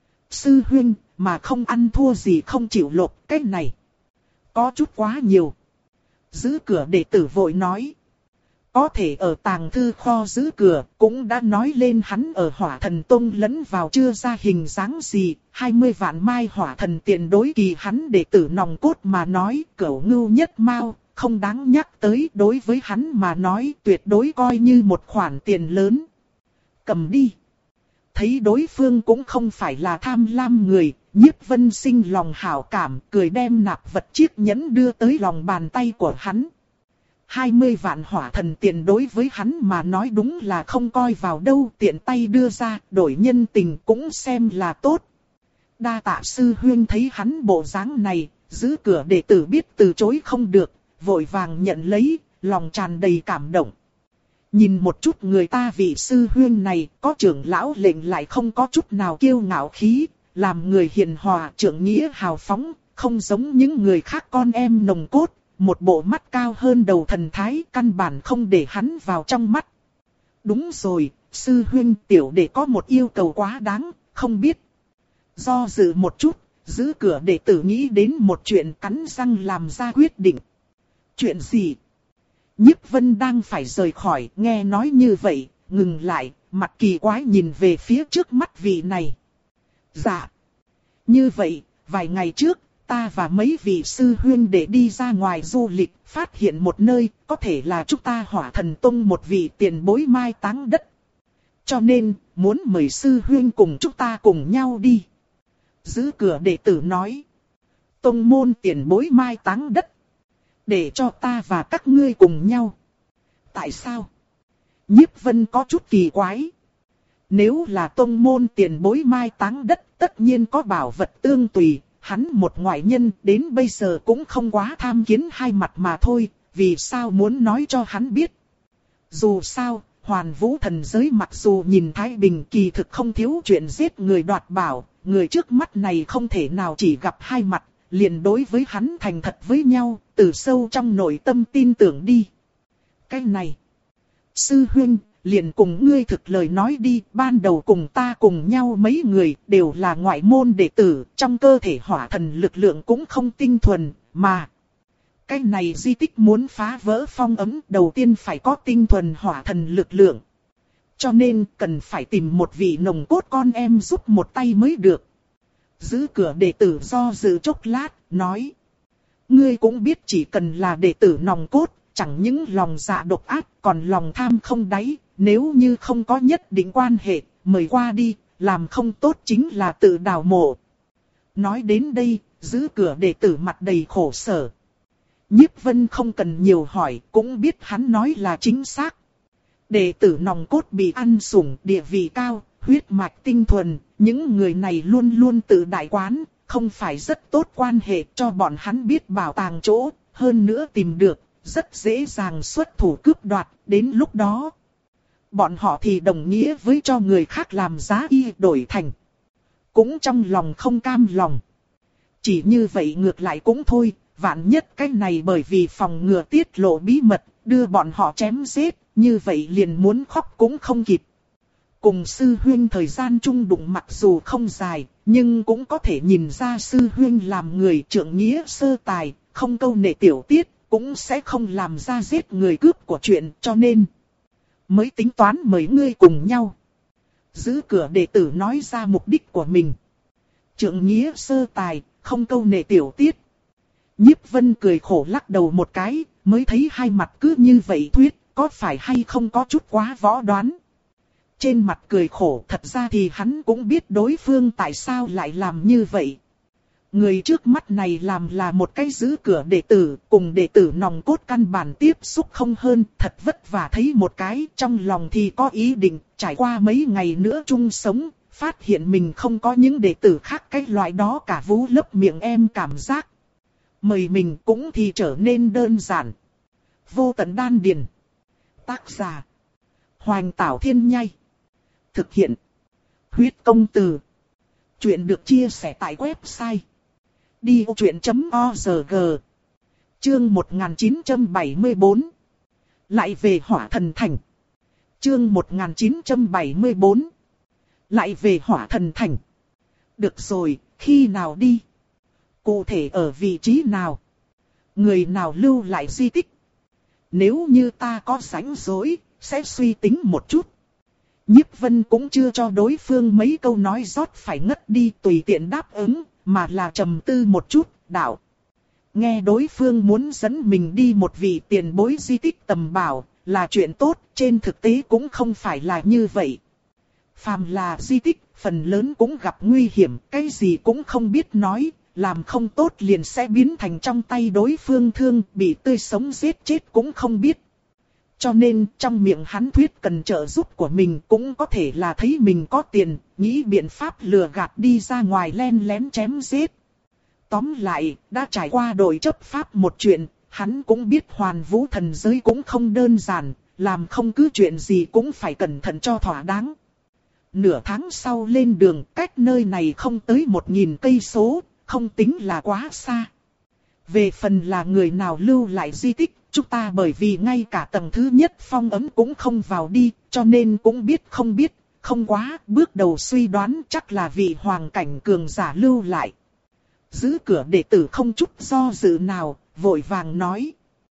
Sư huynh, mà không ăn thua gì không chịu lột cái này. Có chút quá nhiều. Giữ cửa đệ tử vội nói. Có thể ở tàng thư kho giữ cửa, cũng đã nói lên hắn ở hỏa thần tông lẫn vào chưa ra hình dáng gì. hai mươi vạn mai hỏa thần tiền đối kỳ hắn đệ tử nòng cốt mà nói, cẩu ngưu nhất mao, không đáng nhắc tới. Đối với hắn mà nói tuyệt đối coi như một khoản tiền lớn. Cầm đi. Thấy đối phương cũng không phải là tham lam người, Nhiếp Vân sinh lòng hảo cảm, cười đem nạp vật chiếc nhẫn đưa tới lòng bàn tay của hắn. hai mươi vạn hỏa thần tiền đối với hắn mà nói đúng là không coi vào đâu, tiện tay đưa ra, đổi nhân tình cũng xem là tốt. Đa tạ sư huynh. Thấy hắn bộ dáng này, giữ cửa đệ tử biết từ chối không được, vội vàng nhận lấy, lòng tràn đầy cảm động. Nhìn một chút người ta vị sư huynh này, có trưởng lão lệnh lại không có chút nào kiêu ngạo khí, làm người hiền hòa, trưởng nghĩa hào phóng, không giống những người khác con em nồng cốt. Một bộ mắt cao hơn đầu thần thái, căn bản không để hắn vào trong mắt. Đúng rồi, sư huynh, tiểu đệ có một yêu cầu quá đáng, không biết. Do dự một chút, giữ cửa đệ tử nghĩ đến một chuyện, cắn răng làm ra quyết định. Chuyện gì? Nhiếp Vân đang phải rời khỏi, nghe nói như vậy, ngừng lại, mặt kỳ quái nhìn về phía trước mắt vị này. Dạ. Như vậy, vài ngày trước, ta và mấy vị sư huynh để đi ra ngoài du lịch, phát hiện một nơi, có thể là chúng ta Hỏa Thần Tông một vị tiền bối mai táng đất. Cho nên, muốn mời sư huynh cùng chúng ta cùng nhau đi. Giữ cửa đệ tử nói. Tông môn tiền bối mai táng đất. Để cho ta và các ngươi cùng nhau. Tại sao? Nhiếp Vân có chút kỳ quái. Nếu là tông môn tiền bối mai táng đất, tất nhiên có bảo vật tương tùy. Hắn một ngoại nhân đến bây giờ cũng không quá tham kiến hai mặt mà thôi. Vì sao muốn nói cho hắn biết? Dù sao, Hoàn Vũ thần giới mặc dù nhìn thái bình kỳ thực không thiếu chuyện giết người đoạt bảo. Người trước mắt này không thể nào chỉ gặp hai mặt, liền đối với hắn thành thật với nhau, từ sâu trong nội tâm tin tưởng đi. Cái này, sư huynh, liền cùng ngươi thực lời nói đi, ban đầu cùng ta cùng nhau mấy người đều là ngoại môn đệ tử, trong cơ thể hỏa thần lực lượng cũng không tinh thuần, mà cái này di tích muốn phá vỡ phong ấm đầu tiên phải có tinh thuần hỏa thần lực lượng. Cho nên cần phải tìm một vị nồng cốt con em giúp một tay mới được. Giữ cửa đệ tử do dự chốc lát, nói. Ngươi cũng biết chỉ cần là đệ tử nòng cốt, chẳng những lòng dạ độc ác, còn lòng tham không đáy. Nếu như không có nhất định quan hệ, mời qua đi, làm không tốt chính là tự đào mộ. Nói đến đây, giữ cửa đệ tử mặt đầy khổ sở. Nhiếp Vân không cần nhiều hỏi, cũng biết hắn nói là chính xác. Đệ tử nòng cốt bị ăn sủng, địa vị cao, huyết mạch tinh thuần, những người này luôn luôn tự đại quán, không phải rất tốt quan hệ cho bọn hắn biết bảo tàng chỗ, hơn nữa tìm được, rất dễ dàng xuất thủ cướp đoạt, đến lúc đó. Bọn họ thì đồng nghĩa với cho người khác làm giá y đổi thành. Cũng trong lòng không cam lòng. Chỉ như vậy ngược lại cũng thôi, vạn nhất cái này bởi vì phòng ngừa tiết lộ bí mật, đưa bọn họ chém giết, như vậy liền muốn khóc cũng không kịp. Cùng sư huynh thời gian chung đụng mặc dù không dài, nhưng cũng có thể nhìn ra sư huynh làm người trượng nghĩa sơ tài, không câu nệ tiểu tiết, cũng sẽ không làm ra giết người cướp của chuyện, cho nên mới tính toán mời ngươi cùng nhau. Giữ cửa đệ tử nói ra mục đích của mình. Trượng nghĩa sơ tài, không câu nệ tiểu tiết. Nhiếp Vân cười khổ lắc đầu một cái, mới thấy hai mặt cứ như vậy thuyết, có phải hay không có chút quá võ đoán. Trên mặt cười khổ, thật ra thì hắn cũng biết đối phương tại sao lại làm như vậy. Người trước mắt này làm là một cái giữ cửa đệ tử, cùng đệ tử nòng cốt căn bản tiếp xúc không hơn, thật vất vả thấy một cái, trong lòng thì có ý định, trải qua mấy ngày nữa chung sống, phát hiện mình không có những đệ tử khác cái loại đó cả vú lấp miệng em cảm giác. Mời mình cũng thì trở nên đơn giản. Vô tận đan điền. Tác giả. Hoành Tảo Thiên Nhai. Thực hiện. Huyết Công Từ. Chuyện được chia sẻ tại website. đi ô chuyện chấm o rờ giê. Chương một nghìn chín trăm bảy mươi tư. Lại về Hỏa Thần Thành. Chương một nghìn chín trăm bảy mươi tư. Lại về Hỏa Thần Thành. Được rồi, khi nào đi? Cụ thể ở vị trí nào? Người nào lưu lại di tích? Nếu như ta có rảnh rỗi, sẽ suy tính một chút. Nhiếp Vân cũng chưa cho đối phương mấy câu nói rót phải ngất đi tùy tiện đáp ứng, mà là trầm tư một chút, đạo. Nghe đối phương muốn dẫn mình đi một vị tiền bối di tích tầm bảo, là chuyện tốt, trên thực tế cũng không phải là như vậy. Phàm là di tích, phần lớn cũng gặp nguy hiểm, cái gì cũng không biết nói, làm không tốt liền sẽ biến thành trong tay đối phương thương, bị tươi sống giết chết cũng không biết. Cho nên trong miệng hắn thuyết cần trợ giúp của mình cũng có thể là thấy mình có tiền, nghĩ biện pháp lừa gạt đi ra ngoài len lén chém giết. Tóm lại, đã trải qua đội chấp pháp một chuyện, hắn cũng biết Hoàn Vũ thần giới cũng không đơn giản, làm không cứ chuyện gì cũng phải cẩn thận cho thỏa đáng. Nửa tháng sau lên đường, cách nơi này không tới một nghìn cây số, không tính là quá xa. Về phần là người nào lưu lại di tích, chúng ta bởi vì ngay cả tầng thứ nhất phong ấm cũng không vào đi, cho nên cũng biết không biết, không quá, bước đầu suy đoán chắc là vị hoàng cảnh cường giả lưu lại. Giữ cửa đệ tử không chút do dự nào, vội vàng nói.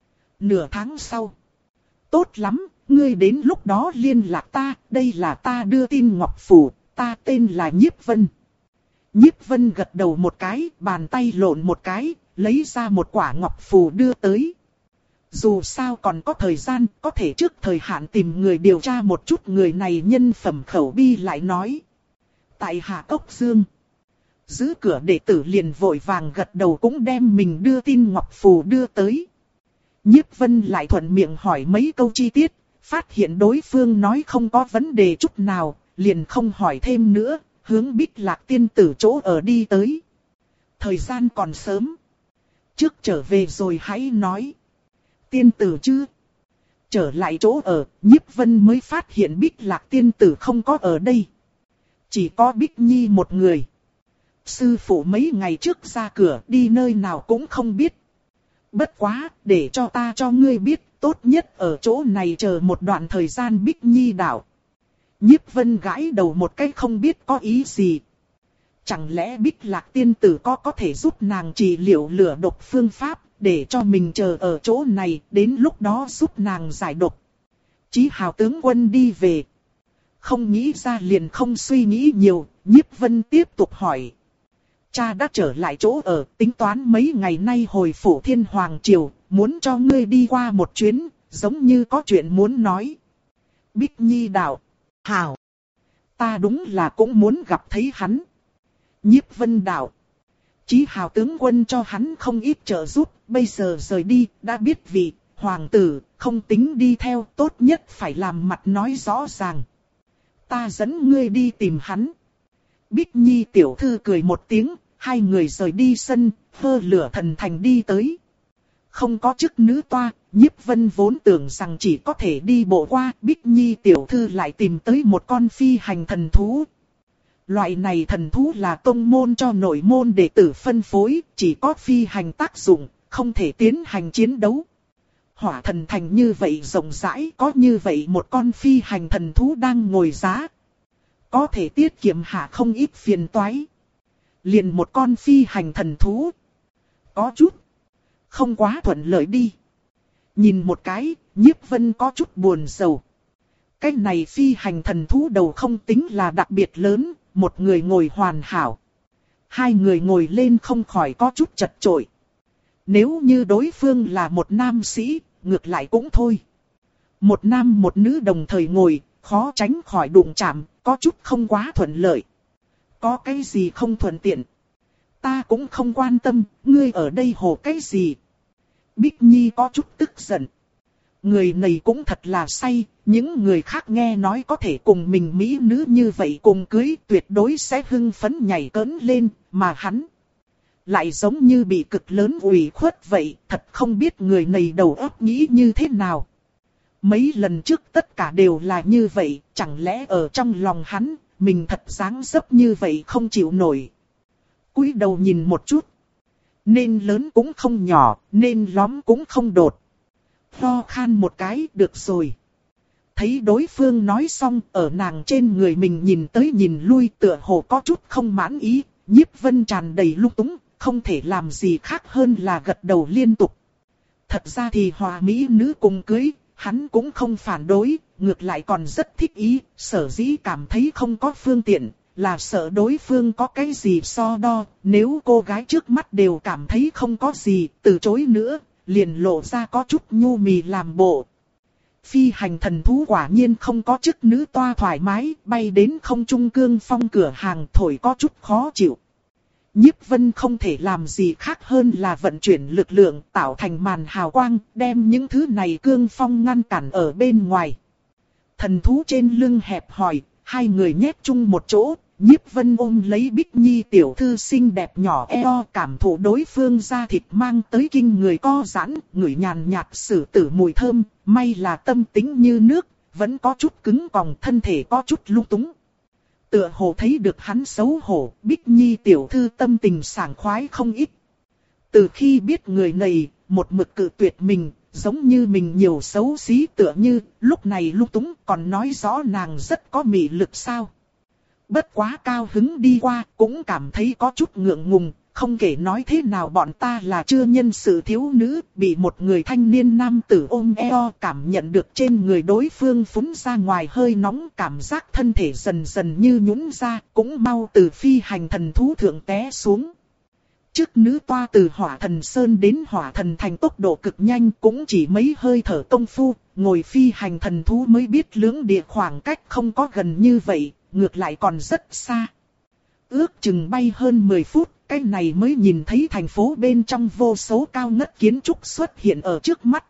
Nửa tháng sau. Tốt lắm, ngươi đến lúc đó liên lạc ta, đây là ta đưa tin ngọc phủ, ta tên là Nhiếp Vân. Nhiếp Vân gật đầu một cái, bàn tay lộn một cái, lấy ra một quả ngọc phù đưa tới. Dù sao còn có thời gian, có thể trước thời hạn tìm người điều tra một chút người này nhân phẩm khẩu bi lại nói. Tại Hạ Cốc Dương, giữ cửa đệ tử liền vội vàng gật đầu cũng đem mình đưa tin ngọc phù đưa tới. Nhiếp Vân lại thuận miệng hỏi mấy câu chi tiết, phát hiện đối phương nói không có vấn đề chút nào, liền không hỏi thêm nữa, hướng Bích Lạc tiên tử chỗ ở đi tới. Thời gian còn sớm, trước trở về rồi hãy nói. Tiên tử chứ? Trở lại chỗ ở, Nhiếp Vân mới phát hiện Bích Lạc tiên tử không có ở đây. Chỉ có Bích Nhi một người. Sư phụ mấy ngày trước ra cửa đi nơi nào cũng không biết. Bất quá, để cho ta cho ngươi biết, tốt nhất ở chỗ này chờ một đoạn thời gian Bích Nhi đạo. Nhiếp Vân gãi đầu một cái không biết có ý gì. Chẳng lẽ Bích Lạc tiên tử có có thể giúp nàng trị liệu lửa độc phương pháp, để cho mình chờ ở chỗ này, đến lúc đó giúp nàng giải độc. Chí Hào tướng quân đi về. Không nghĩ ra liền không suy nghĩ nhiều, Nhiếp Vân tiếp tục hỏi. Cha đã trở lại chỗ ở, tính toán mấy ngày nay hồi phủ Thiên Hoàng Triều, muốn cho ngươi đi qua một chuyến, giống như có chuyện muốn nói. Bích Nhi đạo, hảo, ta đúng là cũng muốn gặp thấy hắn. Nhiếp Vân đạo, Chí Hào tướng quân cho hắn không ít trợ giúp, bây giờ rời đi, đã biết vị hoàng tử, không tính đi theo, tốt nhất phải làm mặt nói rõ ràng. Ta dẫn ngươi đi tìm hắn. Bích Nhi tiểu thư cười một tiếng, hai người rời đi sân, hơ lửa thần thành đi tới. Không có chức nữ toa, Nhiếp Vân vốn tưởng rằng chỉ có thể đi bộ qua, Bích Nhi tiểu thư lại tìm tới một con phi hành thần thú. Loại này thần thú là tông môn cho nội môn đệ tử phân phối, chỉ có phi hành tác dụng, không thể tiến hành chiến đấu. Hỏa thần thành như vậy rộng rãi, có như vậy một con phi hành thần thú đang ngồi giá. Có thể tiết kiệm hạ không ít phiền toái. Liền một con phi hành thần thú. Có chút không quá thuận lợi đi. Nhìn một cái, Nhiếp Vân có chút buồn rầu. Cái này phi hành thần thú đầu không tính là đặc biệt lớn, một người ngồi hoàn hảo. Hai người ngồi lên không khỏi có chút chật chội. Nếu như đối phương là một nam sĩ, ngược lại cũng thôi. Một nam một nữ đồng thời ngồi, khó tránh khỏi đụng chạm, có chút không quá thuận lợi. Có cái gì không thuận tiện? Ta cũng không quan tâm, ngươi ở đây hồ cái gì? Bích Nhi có chút tức giận. Người này cũng thật là say, những người khác nghe nói có thể cùng mình mỹ nữ như vậy cùng cưới tuyệt đối sẽ hưng phấn nhảy cỡn lên, mà hắn lại giống như bị cực lớn ủy khuất vậy, thật không biết người này đầu óc nghĩ như thế nào. Mấy lần trước tất cả đều là như vậy, chẳng lẽ ở trong lòng hắn, mình thật dáng dấp như vậy không chịu nổi. Cúi đầu nhìn một chút. Nên lớn cũng không nhỏ, nên lõm cũng không đột. Ho khan một cái, được rồi. Thấy đối phương nói xong, ở nàng trên người mình nhìn tới nhìn lui tựa hồ có chút không mãn ý, Nhiếp Vân tràn đầy lung túng, không thể làm gì khác hơn là gật đầu liên tục. Thật ra thì hòa mỹ nữ cùng cưới, hắn cũng không phản đối, ngược lại còn rất thích ý, sở dĩ cảm thấy không có phương tiện, là sợ đối phương có cái gì so đo, nếu cô gái trước mắt đều cảm thấy không có gì, từ chối nữa, liền lộ ra có chút nhu mì làm bộ. Phi hành thần thú quả nhiên không có chức nữ toa thoải mái, bay đến không trung cương phong cửa hàng thổi có chút khó chịu. Nhiếp Vân không thể làm gì khác hơn là vận chuyển lực lượng tạo thành màn hào quang, đem những thứ này cương phong ngăn cản ở bên ngoài. Thần thú trên lưng hẹp hòi, hai người nhét chung một chỗ, Nhiếp Vân ôm lấy Bích Nhi tiểu thư xinh đẹp nhỏ eo, cảm thụ đối phương da thịt mang tới kinh người co giãn, ngửi nhàn nhạt sử tử mùi thơm, may là tâm tính như nước, vẫn có chút cứng còng, thân thể có chút lung túng. Tựa hồ thấy được hắn xấu hổ, Bích Nhi tiểu thư tâm tình sảng khoái không ít. Từ khi biết người này, một mực cự tuyệt mình, giống như mình nhiều xấu xí tựa như, lúc này lung túng còn nói rõ nàng rất có mị lực sao. Bất quá cao hứng đi qua, cũng cảm thấy có chút ngượng ngùng, không kể nói thế nào bọn ta là chưa nhân sự thiếu nữ, bị một người thanh niên nam tử ôm eo, cảm nhận được trên người đối phương phúng ra ngoài hơi nóng, cảm giác thân thể dần dần như nhũn ra, cũng mau từ phi hành thần thú thượng té xuống. Trước nữ toa từ hỏa thần sơn đến hỏa thần thành tốc độ cực nhanh, cũng chỉ mấy hơi thở công phu, ngồi phi hành thần thú mới biết lưỡng địa khoảng cách không có gần như vậy, ngược lại còn rất xa. Ước chừng bay hơn mười phút, cái này mới nhìn thấy thành phố bên trong vô số cao ngất kiến trúc xuất hiện ở trước mắt.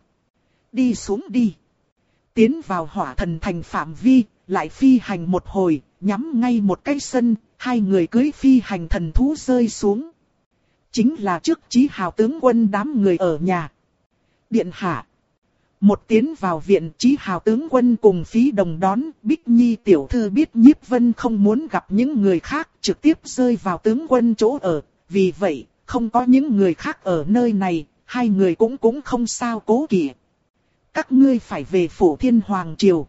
Đi xuống đi. Tiến vào hỏa thần thành phạm vi, lại phi hành một hồi, nhắm ngay một cái sân, hai người cưỡi phi hành thần thú rơi xuống. Chính là trước Chí Hào tướng quân đám người ở nhà. Điện hạ. Một tiến vào viện, Chí Hào tướng quân cùng Phí Đồng đón, Bích Nhi tiểu thư biết Nhiếp Vân không muốn gặp những người khác, trực tiếp rơi vào tướng quân chỗ ở, vì vậy, không có những người khác ở nơi này, hai người cũng cũng không sao cố kỵ. Các ngươi phải về phủ Thiên Hoàng Triều.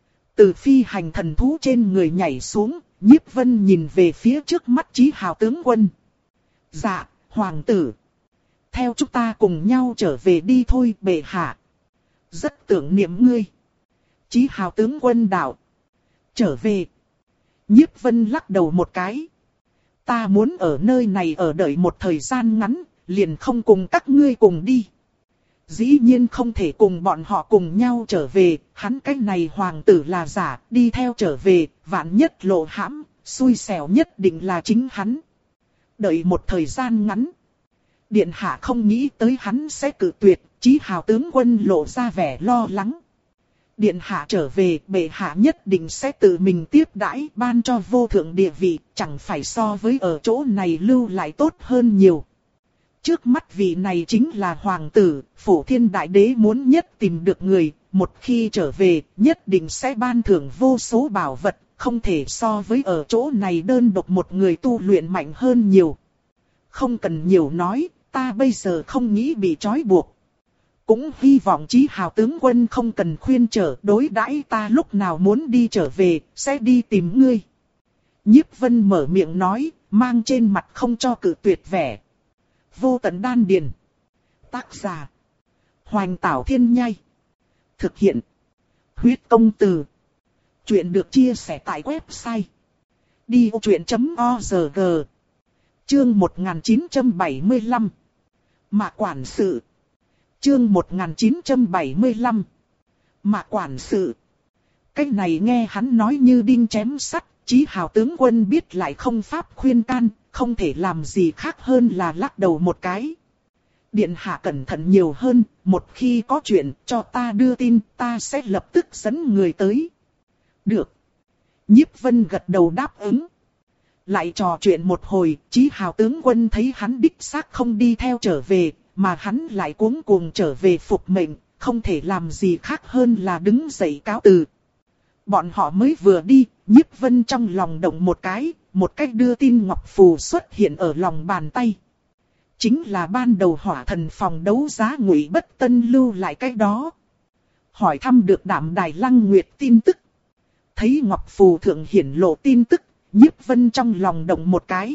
Từ phi hành thần thú trên người nhảy xuống, Nhiếp Vân nhìn về phía trước mắt Chí Hào tướng quân. Dạ, hoàng tử. Theo chúng ta cùng nhau trở về đi thôi bệ hạ. Rất tưởng niệm ngươi. Chí Hào tướng quân đạo. Trở về. Nhiếp Vân lắc đầu một cái. Ta muốn ở nơi này ở đợi một thời gian ngắn, liền không cùng các ngươi cùng đi. Dĩ nhiên không thể cùng bọn họ cùng nhau trở về, hắn cái này hoàng tử là giả, đi theo trở về, vạn nhất lộ hãm, xui xẻo nhất định là chính hắn. Đợi một thời gian ngắn. Điện hạ không nghĩ tới hắn sẽ cự tuyệt, Chí Hào tướng quân lộ ra vẻ lo lắng. Điện hạ trở về, bệ hạ nhất định sẽ tự mình tiếp đãi, ban cho vô thượng địa vị, chẳng phải so với ở chỗ này lưu lại tốt hơn nhiều. Trước mắt vị này chính là hoàng tử, Phổ Thiên Đại Đế muốn nhất tìm được người, một khi trở về, nhất định sẽ ban thưởng vô số bảo vật, không thể so với ở chỗ này đơn độc một người tu luyện mạnh hơn nhiều. Không cần nhiều nói, ta bây giờ không nghĩ bị trói buộc. Cũng hy vọng Chí Hào tướng quân không cần khuyên trở, đối đãi ta lúc nào muốn đi trở về, sẽ đi tìm ngươi. Nhiếp Vân mở miệng nói, mang trên mặt không cho cự tuyệt vẻ. Vô Tận Đan Điền. Tác giả. Hoành Tảo Thiên Nhai. Thực hiện. Huyết Công Từ. Chuyện được chia sẻ tại website. đi vô chuyện chấm org. Chương một nghìn chín trăm bảy mươi lăm. Mạc quản sự. Chương một nghìn chín trăm bảy mươi lăm. Mạc quản sự. Cái này nghe hắn nói như đinh chém sắt, Chí Hào tướng quân biết lại không pháp khuyên can, không thể làm gì khác hơn là lắc đầu một cái. Điện hạ cẩn thận nhiều hơn, một khi có chuyện cho ta đưa tin, ta sẽ lập tức dẫn người tới. Được. Nhiếp Vân gật đầu đáp ứng. Lại trò chuyện một hồi, Chí Hào tướng quân thấy hắn đích xác không đi theo trở về, mà hắn lại cuống cuồng trở về phục mệnh, không thể làm gì khác hơn là đứng dậy cáo từ. Bọn họ mới vừa đi, Nhiếp Vân trong lòng động một cái, một cách đưa tin ngọc phù xuất hiện ở lòng bàn tay. Chính là ban đầu hỏa thần phòng đấu giá Ngụy Bất Tân lưu lại cái đó. Hỏi thăm được Đạm Đài Lăng Nguyệt tin tức. Thấy ngọc phù thượng hiển lộ tin tức, Nhiếp Vân trong lòng động một cái.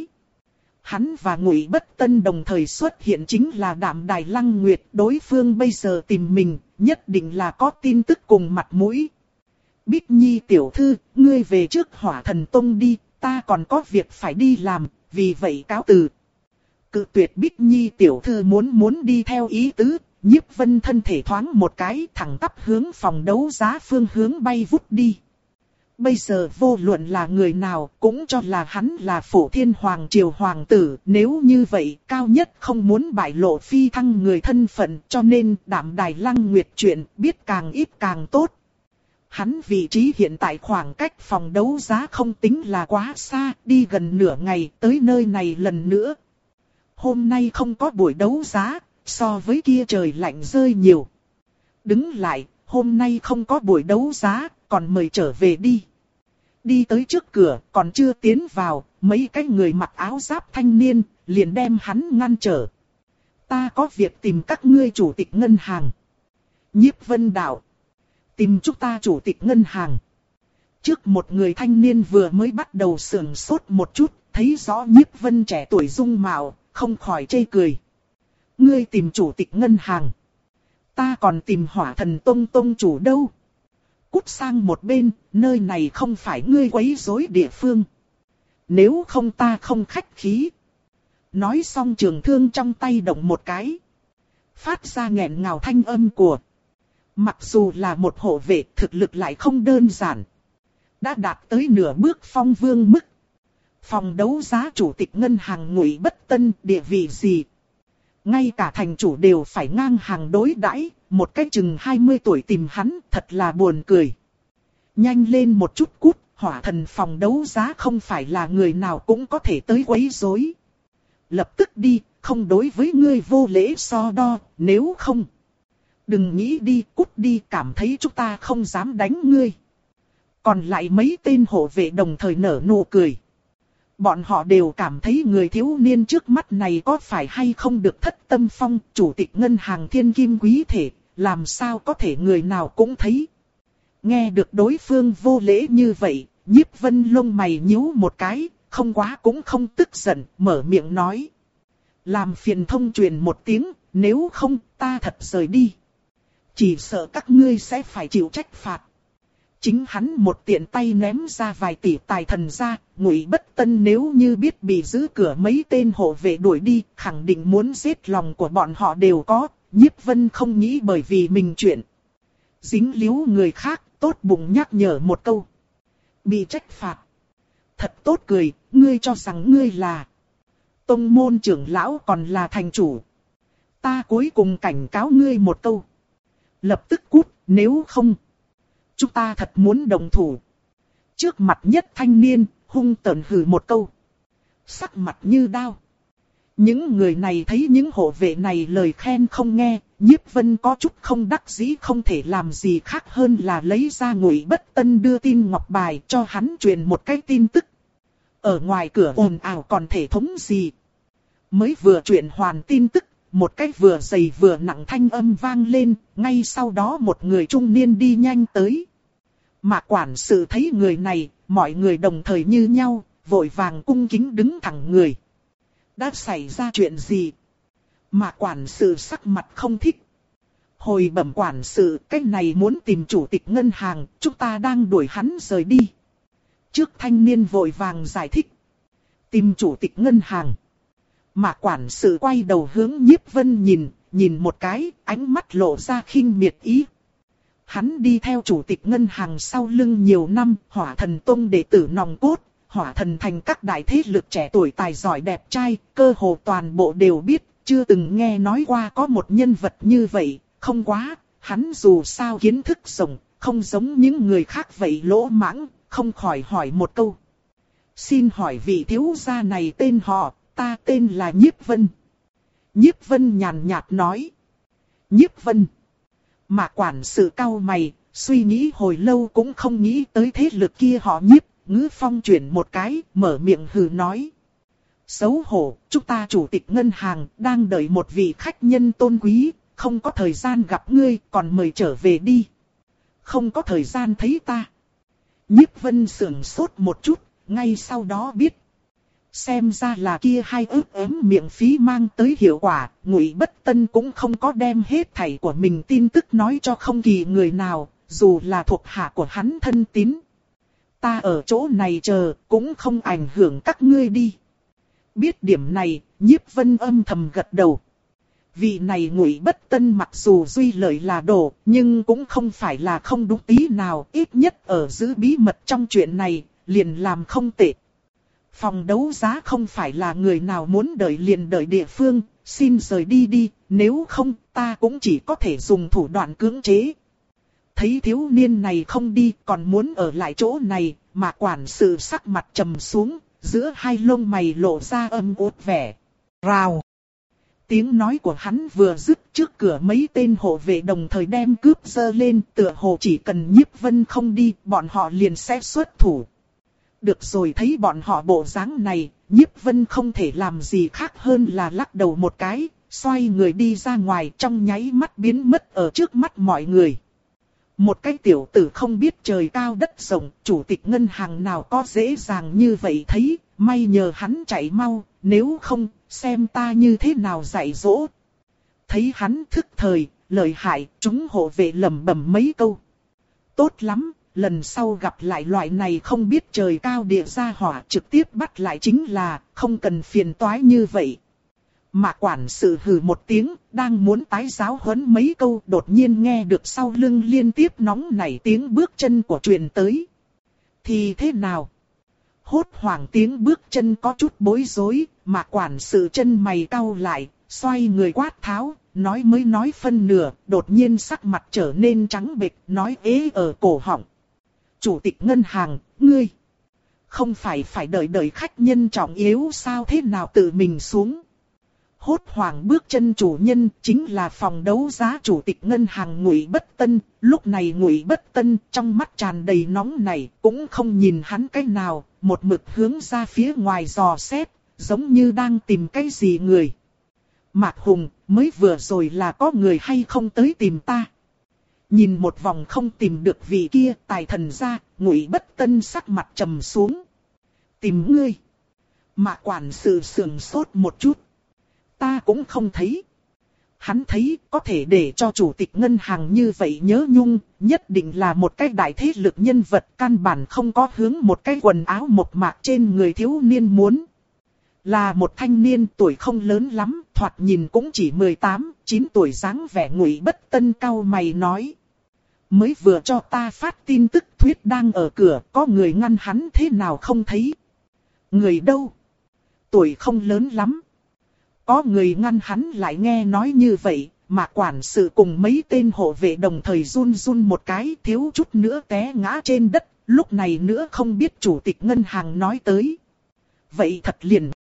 Hắn và Ngụy Bất Tân đồng thời xuất hiện chính là Đạm Đài Lăng Nguyệt, đối phương bây giờ tìm mình, nhất định là có tin tức cùng mặt mũi. Bích Nhi tiểu thư, ngươi về trước Hỏa Thần Tông đi, ta còn có việc phải đi làm, vì vậy cáo từ. Cự tuyệt Bích Nhi tiểu thư muốn muốn đi theo ý tứ, Nhiếp Vân thân thể thoáng một cái, thẳng tắp hướng phòng đấu giá phương hướng bay vút đi. Bây giờ vô luận là người nào cũng cho là hắn là Phổ Thiên Hoàng Triều Hoàng tử, nếu như vậy cao nhất không muốn bại lộ phi thăng người thân phận, cho nên Đạm Đài Lăng Nguyệt chuyện biết càng ít càng tốt. Hắn vị trí hiện tại khoảng cách phòng đấu giá không tính là quá xa, đi gần nửa ngày tới nơi này lần nữa. Hôm nay không có buổi đấu giá, so với kia trời lạnh rơi nhiều. Đứng lại, hôm nay không có buổi đấu giá, còn mời trở về đi. Đi tới trước cửa, còn chưa tiến vào, mấy cái người mặc áo giáp thanh niên, liền đem hắn ngăn trở. Ta có việc tìm các ngươi chủ tịch ngân hàng. Nhiếp Vân đạo. Tìm chúng ta chủ tịch ngân hàng. Trước một người thanh niên vừa mới bắt đầu sườn sốt một chút, thấy rõ Nhiếp Vân trẻ tuổi dung mạo, không khỏi chê cười. Ngươi tìm chủ tịch ngân hàng. Ta còn tìm Hỏa Thần Tông tông chủ đâu. Cút sang một bên, nơi này không phải ngươi quấy rối địa phương. Nếu không ta không khách khí. Nói xong trường thương trong tay động một cái. Phát ra nghẹn ngào thanh âm của. Mặc dù là một hộ vệ, thực lực lại không đơn giản. Đã đạt tới nửa bước phong vương mức. Phòng đấu giá chủ tịch ngân hàng Ngụy Bất Tân, địa vị gì? Ngay cả thành chủ đều phải ngang hàng đối đãi, một cái chừng hai mươi tuổi tìm hắn, thật là buồn cười. Nhanh lên một chút cút, Hỏa Thần phòng đấu giá không phải là người nào cũng có thể tới quấy rối. Lập tức đi, không đối với ngươi vô lễ so đo, nếu không. Đừng nghĩ đi, cút đi, cảm thấy chúng ta không dám đánh ngươi. Còn lại mấy tên hộ vệ đồng thời nở nụ cười. Bọn họ đều cảm thấy người thiếu niên trước mắt này có phải hay không được Thất Tâm Phong, chủ tịch ngân hàng thiên kim quý thể, làm sao có thể người nào cũng thấy. Nghe được đối phương vô lễ như vậy, Nhiếp Vân lông mày nhíu một cái, không quá cũng không tức giận, mở miệng nói. Làm phiền thông truyền một tiếng, nếu không ta thật rời đi. Chỉ sợ các ngươi sẽ phải chịu trách phạt. Chính hắn một tiện tay ném ra vài tỷ tài thần ra, Ngụy Bất Tân nếu như biết bị giữ cửa mấy tên hộ vệ đuổi đi, khẳng định muốn giết lòng của bọn họ đều có, Nhiếp Vân không nghĩ bởi vì mình chuyện. Dính líu người khác, tốt bụng nhắc nhở một câu. Bị trách phạt. Thật tốt cười, ngươi cho rằng ngươi là tông môn trưởng lão còn là thành chủ. Ta cuối cùng cảnh cáo ngươi một câu. Lập tức cút, nếu không. Chúng ta thật muốn đồng thủ. Trước mặt nhất thanh niên, hung tợn hừ một câu. Sắc mặt như đao. Những người này thấy những hộ vệ này lời khen không nghe, Nhiếp Vân có chút không đắc dĩ không thể làm gì khác hơn là lấy ra Ngụy Bất Tân đưa tin ngọc bài cho hắn truyền một cái tin tức. Ở ngoài cửa ồn ào còn thể thống gì. Mới vừa truyền hoàn tin tức, một cái vừa dày vừa nặng thanh âm vang lên, ngay sau đó một người trung niên đi nhanh tới. Mà quản sự thấy người này, mọi người đồng thời như nhau, vội vàng cung kính đứng thẳng người. Đã xảy ra chuyện gì? Mà quản sự sắc mặt không thích. Hồi bẩm quản sự, cái này muốn tìm chủ tịch ngân hàng, chúng ta đang đuổi hắn rời đi. Trước thanh niên vội vàng giải thích. Tìm chủ tịch ngân hàng. Mà quản sự quay đầu hướng Nhiếp Vân nhìn, nhìn một cái, ánh mắt lộ ra khinh miệt ý. Hắn đi theo chủ tịch ngân hàng sau lưng nhiều năm, Hỏa Thần Tông đệ tử nòng cốt, Hỏa Thần thành các đại thế lực trẻ tuổi tài giỏi đẹp trai, cơ hồ toàn bộ đều biết, chưa từng nghe nói qua có một nhân vật như vậy, không quá, hắn dù sao kiến thức rộng, không giống những người khác vậy lỗ mãng, không khỏi hỏi một câu. Xin hỏi vị thiếu gia này tên họ, ta tên là Nhiếp Vân. Nhiếp Vân nhàn nhạt nói. Nhiếp Vân. Mà quản sự cau mày, suy nghĩ hồi lâu cũng không nghĩ tới thế lực kia họ Nhiếp, ngữ phong chuyển một cái, mở miệng hừ nói. Xấu hổ, chúng ta chủ tịch ngân hàng đang đợi một vị khách nhân tôn quý, không có thời gian gặp ngươi, còn mời trở về đi. Không có thời gian thấy ta. Nhiếp Vân sững sốt một chút, ngay sau đó biết. Xem ra là kia hai ức ấm miệng phí mang tới hiệu quả, Ngụy Bất Tân cũng không có đem hết thảy của mình tin tức nói cho không kỳ người nào, dù là thuộc hạ của hắn thân tín. Ta ở chỗ này chờ, cũng không ảnh hưởng các ngươi đi. Biết điểm này, Nhiếp Vân âm thầm gật đầu. Vị này Ngụy Bất Tân mặc dù duy lợi là đồ, nhưng cũng không phải là không đúng tí nào, ít nhất ở giữ bí mật trong chuyện này, liền làm không tệ. Phòng đấu giá không phải là người nào muốn đợi liền đợi địa phương, xin rời đi đi, nếu không ta cũng chỉ có thể dùng thủ đoạn cưỡng chế. Thấy thiếu niên này không đi còn muốn ở lại chỗ này, mà quản sự sắc mặt trầm xuống, giữa hai lông mày lộ ra âm uất vẻ. Rào! Tiếng nói của hắn vừa dứt trước cửa mấy tên hộ vệ đồng thời đem cướp giơ lên, tựa hồ chỉ cần Nhiếp Vân không đi, bọn họ liền sẽ xuất thủ. Được rồi, thấy bọn họ bộ dáng này, Nhiếp Vân không thể làm gì khác hơn là lắc đầu một cái, xoay người đi ra ngoài trong nháy mắt biến mất ở trước mắt mọi người. Một cái tiểu tử không biết trời cao đất rộng, chủ tịch ngân hàng nào có dễ dàng như vậy thấy, may nhờ hắn chạy mau, nếu không, xem ta như thế nào dạy dỗ. Thấy hắn thức thời, lợi hại, chúng hộ vệ lẩm bẩm mấy câu. Tốt lắm, lần sau gặp lại loại này không biết trời cao địa ra hỏa trực tiếp bắt lại chính là, không cần phiền toái như vậy. Mạc quản sự hừ một tiếng, đang muốn tái giáo huấn mấy câu, đột nhiên nghe được sau lưng liên tiếp nóng nảy tiếng bước chân của truyền tới. Thì thế nào? Hốt hoảng tiếng bước chân có chút bối rối, Mạc quản sự chân mày cau lại, xoay người quát tháo, nói mới nói phân nửa, đột nhiên sắc mặt trở nên trắng bệch, nói ế ở cổ họng. Chủ tịch ngân hàng, ngươi, không phải phải đợi đợi khách nhân trọng yếu sao, thế nào tự mình xuống? Hốt hoảng bước chân chủ nhân chính là phòng đấu giá chủ tịch ngân hàng Ngụy Bất Tân. Lúc này Ngụy Bất Tân trong mắt tràn đầy nóng nảy, cũng không nhìn hắn cái nào, một mực hướng ra phía ngoài dò xét, giống như đang tìm cái gì người. Mạc Hùng, mới vừa rồi là có người hay không tới tìm ta? Nhìn một vòng không tìm được vị kia, tài thần ra, Ngụy Bất Tân sắc mặt trầm xuống. Tìm ngươi? Mạc quản sự sườn sốt một chút. Ta cũng không thấy. Hắn thấy có thể để cho chủ tịch ngân hàng như vậy nhớ nhung, nhất định là một cái đại thế lực nhân vật, căn bản không có hướng một cái quần áo mộc mạc trên người thiếu niên muốn. Là một thanh niên tuổi không lớn lắm, thoạt nhìn cũng chỉ mười tám, chín tuổi, dáng vẻ. Ngụy Bất Tân cau mày nói. Mới vừa cho ta phát tin tức thuyết đang ở cửa, có người ngăn hắn thế nào không thấy. Người đâu? Tuổi không lớn lắm. Có người ngăn hắn lại nghe nói như vậy, mà quản sự cùng mấy tên hộ vệ đồng thời run run một cái, thiếu chút nữa té ngã trên đất, lúc này nữa không biết chủ tịch ngân hàng nói tới. Vậy thật liền